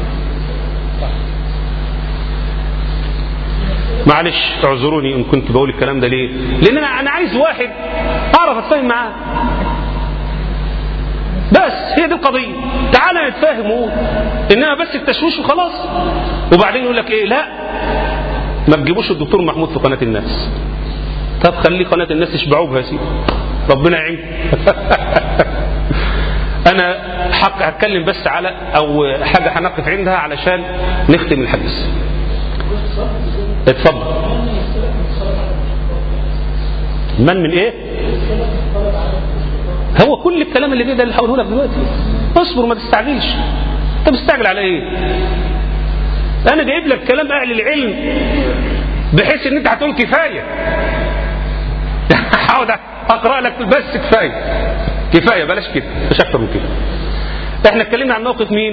معلش اعذروني ان كنت بقول الكلام ده ليه، لان انا انا عايز واحد اعرف اتفاهم معاه بس. هي دي القضيه، تعالى نتفاهم وقول. انما بس التشويش وخلاص. وبعدين يقول لك ايه، لا ما تجيبوش الدكتور محمود في قناه الناس. طب خلي قناه الناس يشبعوا بها يا سيدي، ربنا يعين. أنا حق هتكلم بس على أو حاجة هنقف عندها علشان نختم الحديث. اتفضل. من من إيه؟ هو كل الكلام اللي ده اللي حاوله لك دلوقتي. اصبر ما تستعجلش. أنت مستعجل على إيه؟ أنا جايب لك كلام أهل العلم بحيث إن أنت هتقول كفاية. حاول أقرأ لك بس كفاية. كفاية بلاش كده مش أكتر من كده. احنا اتكلمنا عن موقف مين؟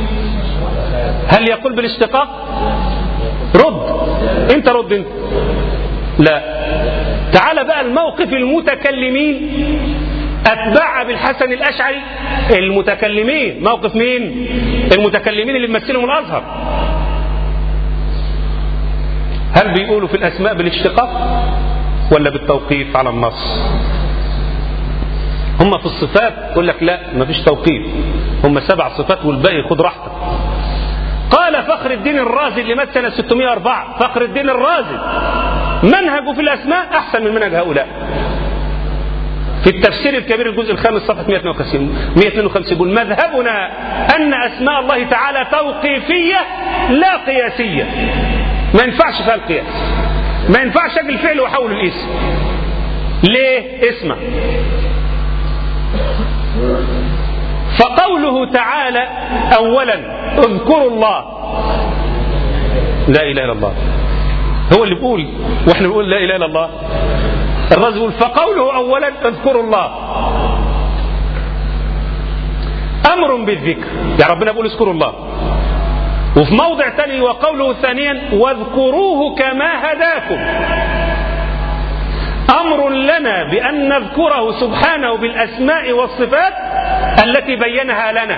هل يقول بالاشتقاق؟ رد انت رد انت. لا تعال بقى الموقف المتكلمين اتباع بالحسن الاشعري. المتكلمين موقف مين؟ المتكلمين اللي بيمثلهم الازهر. هل بيقولوا في الاسماء بالاشتقاق ولا بالتوقيف على النص؟ هم في الصفات يقول لك لا مفيش توقيف، هم سبع صفات والباقي خد راحتك. قال فخر الدين الرازي اللي مات سنة ستمائة وأربعة، فخر الدين الرازي منهجه في الأسماء أحسن من منهج هؤلاء. في التفسير الكبير الجزء الخامس صفحة مئة واثنين وخمسين يقول مذهبنا أن أسماء الله تعالى توقيفية لا قياسية. ما ينفعش فيها القياس، ما ينفعش أجي الفعل وأحول الاسم. ليه؟ اسمع. فقوله تعالى أولا اذكروا الله، لا إله إلا الله، هو اللي بيقول واحنا بنقول لا إله إلا الله. الرازي يقول فقوله أولا اذكروا الله أمر بالذكر، يعني ربنا بيقول اذكروا الله. وفي موضع ثاني وقوله ثانيا واذكروه كما هداكم، أمر لنا بأن نذكره سبحانه بالأسماء والصفات التي بينها لنا،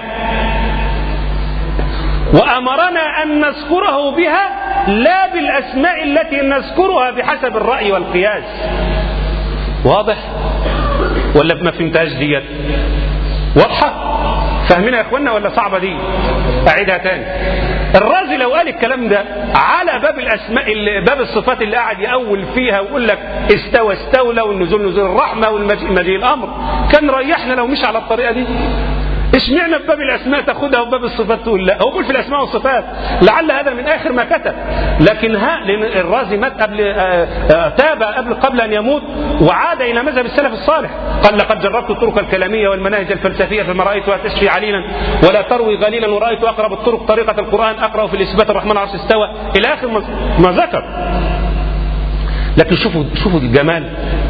وأمرنا أن نذكره بها لا بالأسماء التي نذكرها بحسب الرأي والقياس. واضح ولا ما فهمتهاش ديت؟ واضحة؟ فاهمينها يا اخوانا ولا صعبة دي؟ أعيدها تاني. الرازي لو قال الكلام ده على باب الأسماء باب الصفات اللي قاعد يأول فيها ويقول لك استوى استولى والنزول نزول الرحمة والمجيء مجيء الأمر، كان ريحنا لو مش على الطريقة دي. اشمعنى في باب الأسماء تاخدها وباب الصفات تقول لا؟ هو بيقول في الأسماء والصفات لعل هذا من آخر ما كتب، لكن ها لأن الرازي مات قبل آآ آآ تاب قبل قبل أن يموت وعاد إلى مذهب السلف الصالح. قال لقد جربت الطرق الكلامية والمناهج الفلسفية فما رأيتها تشفي عليلا ولا تروي غليلا، ورأيت أقرب الطرق طريقة القرآن أقرأ في الإثبات الرحمن على العرش استوى إلى آخر ما ذكر. لكن شوفوا شوفوا الجمال.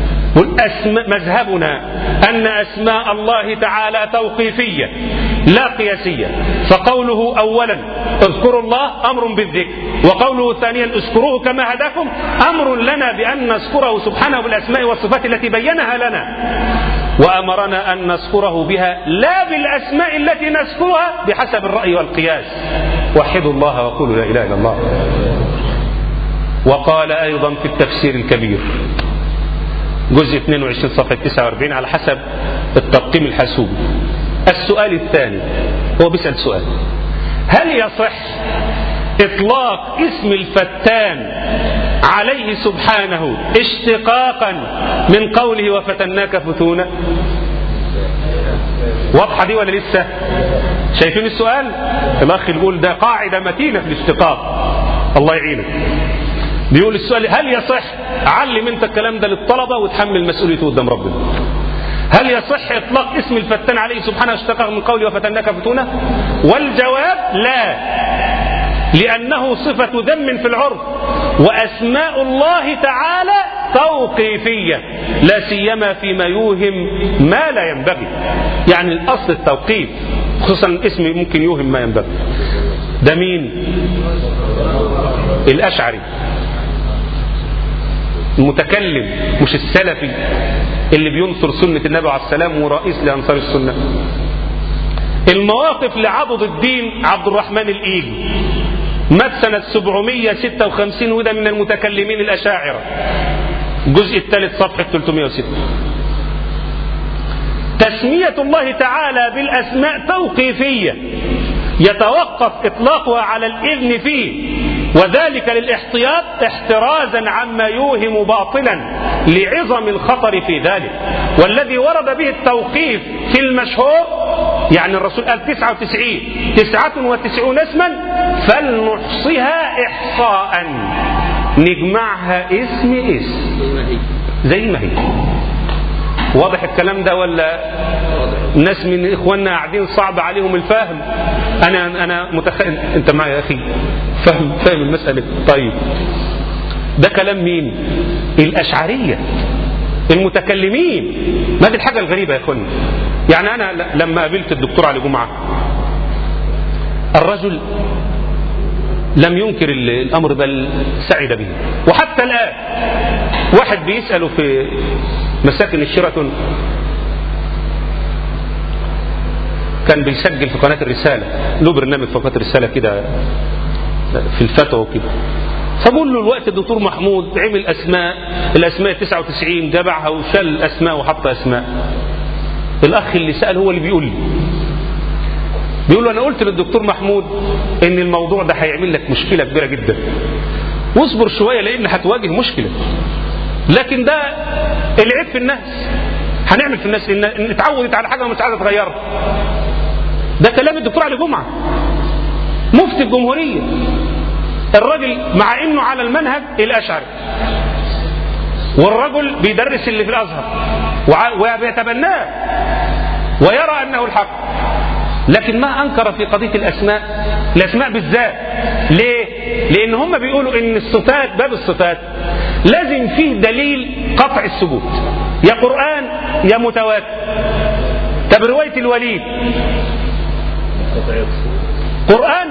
مذهبنا أن أسماء الله تعالى توقيفية لا قياسية، فقوله أولا اذكروا الله أمر بالذكر، وقوله ثانيا اذكروه كما هداكم أمر لنا بأن نذكره سبحانه بالأسماء والصفات التي بينها لنا، وأمرنا أن نذكره بها لا بالأسماء التي نذكرها بحسب الرأي والقياس. وحدوا الله وقولوا لا إله إلا الله. وقال أيضا في التفسير الكبير جزء اثنين وعشرين صفحة تسعة وأربعين على حسب الترقيم الحاسوبي. السؤال الثاني هو بيسأل سؤال: هل يصح إطلاق اسم الفتان عليه سبحانه اشتقاقا من قوله وفتناك فتونا؟ واضحة دي ولا لسه؟ شايفين السؤال؟ الأخ يقول ده قاعدة متينة في الاشتقاق، الله يعينك. بيقول السؤال: هل يصح؟ علم انت الكلام ده للطلبة وتحمل مسؤوليته قدام ربنا. هل يصح اطلاق اسم الفتان عليه سبحانه اشتقاق من قوله وفتناك فتونا؟ والجواب لا، لأنه صفة ذم في العرف، وأسماء الله تعالى توقيفية لا سيما فيما يوهم ما لا ينبغي. يعني الأصل التوقيف، خصوصا الاسم ممكن يوهم ما ينبغي. ده مين؟ الأشعري المتكلم، مش السلفي اللي بينصر سنة النبي عليه السلام ورئيس لأنصار السنة. المواقف لعضد الدين عبد الرحمن الإيلي مات سنة سبعمائة وستة وخمسين، وده من المتكلمين الأشاعرة، الجزء الثالث صفحة ثلاثمائة وستة. تسمية الله تعالى بالأسماء توقيفية يتوقف إطلاقها على الإذن فيه، وذلك للاحتياط احترازا عما يوهم باطلا لعظم الخطر في ذلك. والذي ورد به التوقيف في المشهور يعني الرسول قال تسعة وتسعين تسعة وتسعون اسما فلنحصيها إحصاء، نجمعها اسم اسم زي ما هي. واضح الكلام ده ولا ناس من إخواننا قاعدين صعب عليهم الفهم؟ أنا أنا متخيل أنت معي يا أخي فهم فهم المسألة. طيب ده كلام مين؟ الأشعرية المتكلمين. ما دي الحاجة الغريبة يا أخواني. يعني أنا لما قابلت الدكتور علي جمعة الرجل لم ينكر الأمر بل سعد به، وحتى الآن واحد بيسأله في مساكن الشيراتون، كان بيسجل في قناة الرسالة، له برنامج في قناة الرسالة كده في الفتوى وكده، فبقول له الوقت الدكتور محمود عمل أسماء، الأسماء تسعة وتسعين جمعها وشال الأسماء وحط أسماء. الأخ اللي سأل هو اللي بيقول لي بيقول له أنا قلت للدكتور محمود إن الموضوع ده هيعمل لك مشكلة كبيرة جدا، واصبر شوية لأن هتواجه مشكلة، لكن ده العيب في الناس، هنعمل في الناس إن اتعودت على حاجة ومش عايزة تغيرها. ده كلام الدكتور علي جمعة مفتي الجمهورية، الراجل مع إنه على المنهج الأشعري، والرجل بيدرس اللي في الأزهر وبيتبناه ويرى أنه الحق، لكن ما أنكر في قضية الأسماء، الأسماء بالذات. ليه؟ لأن هم بيقولوا إن الصفات، باب الصفات لازم فيه دليل قطع الثبوت، يا قرآن يا متواتر. طب رواية الوليد قرآن؟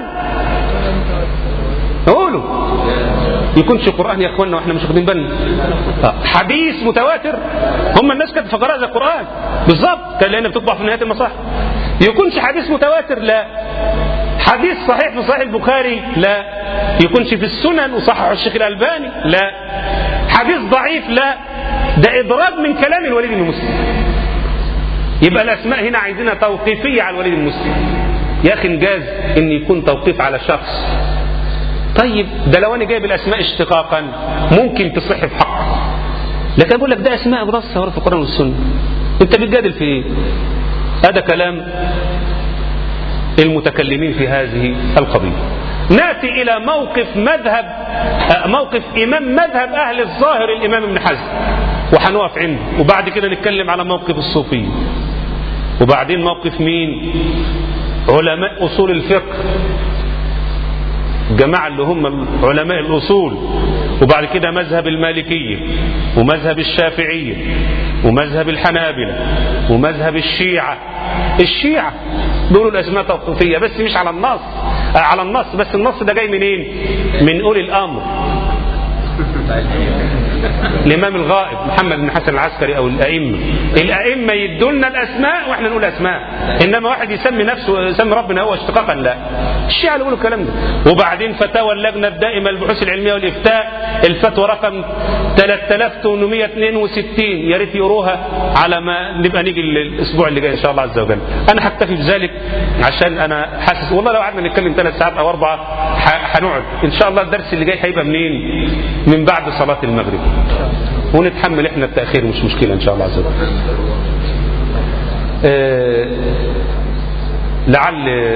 قولوا يكونش قرآن يا اخوانا واحنا مش واخدين بالنا. حديث متواتر، هم الناس كانت فقراء زي القرآن بالظبط، كان لأنها بتطبع في نهاية المصاحف. يكونش حديث متواتر؟ لا. حديث صحيح في صحيح البخاري؟ لا. يكونش في السنن وصححه الشيخ الألباني؟ لا. حديث ضعيف؟ لا. ده إضراب من كلام الوليد بن مسلم. يبقى الأسماء هنا عايزينها توقيفية على الوليد بن مسلم. يا أخي انجاز إن يكون توقيف على شخص. طيب ده لو أنا جايب الأسماء اشتقاقا ممكن تصح في حقه، لكن أقول لك ده أسماء برصة ورا في القرآن والسنة، أنت بتجادل في إيه؟ هذا كلام المتكلمين في هذه القضية. نأتي إلى موقف مذهب موقف إمام مذهب أهل الظاهر الإمام ابن حزم، وحنوقف عنده، وبعد كده نتكلم على موقف الصوفية، وبعدين موقف مين؟ علماء أصول الفقه، الجماعة اللي هم علماء الأصول، وبعد كده مذهب المالكية ومذهب الشافعية ومذهب الحنابلة ومذهب الشيعة. الشيعة بيقولوا الأسماء توقيفية بس مش على النص، على النص بس النص ده جاي منين؟ من أولي الأمر، الإمام الغائب محمد بن حسن العسكري أو الأئمة. الأئمة يدولنا الأسماء وإحنا نقول أسماء، إنما واحد يسمي نفسه يسمي ربنا هو اشتقاقا، لا. الشيعة اللي يقولوا الكلام ده. وبعدين فتاوى اللجنة الدائمة للبحوث العلمية والإفتاء، الفتوى رقم ثلاثة آلاف وثمانمائة واثنين وستين، يا ريت يقروها على ما نبقى نيجي الأسبوع اللي جاي إن شاء الله عز وجل. أنا هكتفي بذلك عشان أنا حاسس والله لو قعدنا نتكلم ثلاث ساعات أو أربعة هنقعد. إن شاء الله الدرس اللي جاي هيبقى منين؟ من بعد صلاة المغرب، ونتحمل احنا التأخير مش مشكلة ان شاء الله عز وجل. أه لعل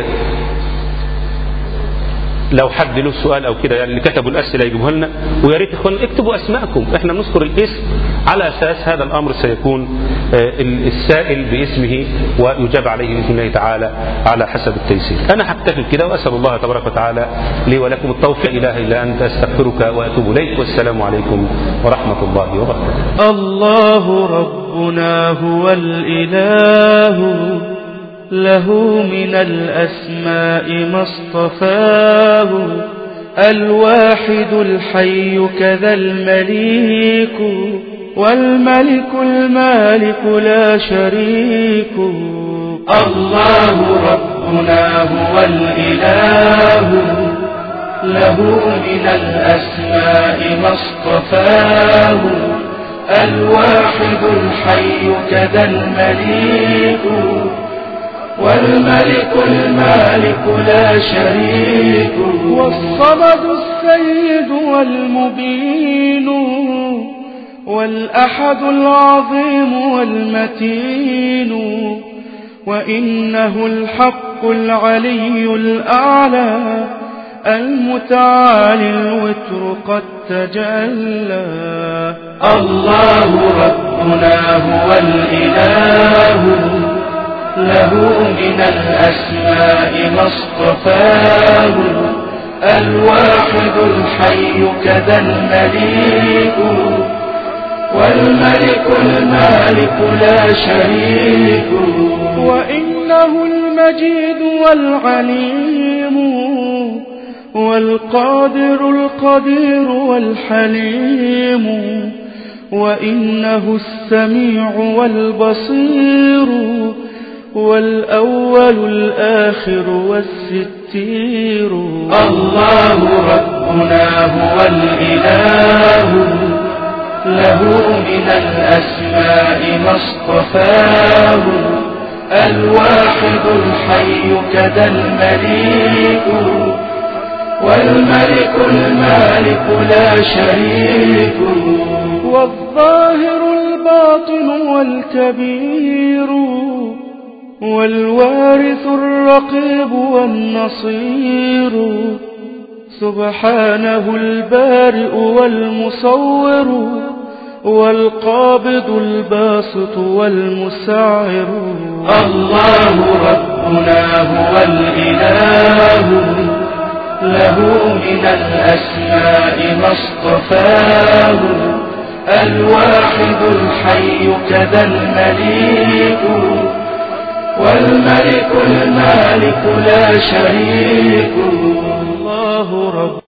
لو حد له سؤال او كده، يعني اللي كتبوا الاسئله يجيبوها لنا، ويا ريت اخوان اكتبوا اسماءكم، احنا بنذكر الاسم على اساس هذا الامر سيكون السائل باسمه ويجاب عليه باذن الله تعالى على حسب التيسير. انا هكتفي كده واسال الله تبارك وتعالى لي ولكم التوفيق. اله الا انت استغفرك واتوب اليك، والسلام عليكم ورحمه الله وبركاته. الله ربنا هو الاله، له من الأسماء ما اصطفاه، الواحد الحي كذا المليك، والملك المالك لا شريك. الله ربنا هو الإله، له من الأسماء ما اصطفاه، الواحد الحي كذا المليك، والملك المالك لا شريك. والصمد السيد والمبين، والأحد العظيم والمتين، وإنه الحق العلي الأعلى المتعالي الوتر قد تجلى. الله ربنا هو الإله، له من الأسماء ما اصطفاه، الواحد الحي كذا المليك، والملك المالك لا شريك. وإنه المجيد والعليم، والقادر القدير والحليم، وإنه السميع والبصير، والأول الآخر والستير. الله ربنا هو الإله، له من الأسماء ما اصطفاه، الواحد الحي كذا المليك، والملك المالك لا شريك. والظاهر الباطن والكبير، والوارث الرقيب والنصير، سبحانه البارئ والمصور، والقابض الباسط والمسعر. الله ربنا هو الإله، له من الأسماء ما اصطفاه، الواحد الحي كذا المليك، والملك المالك لا شريك. الله رب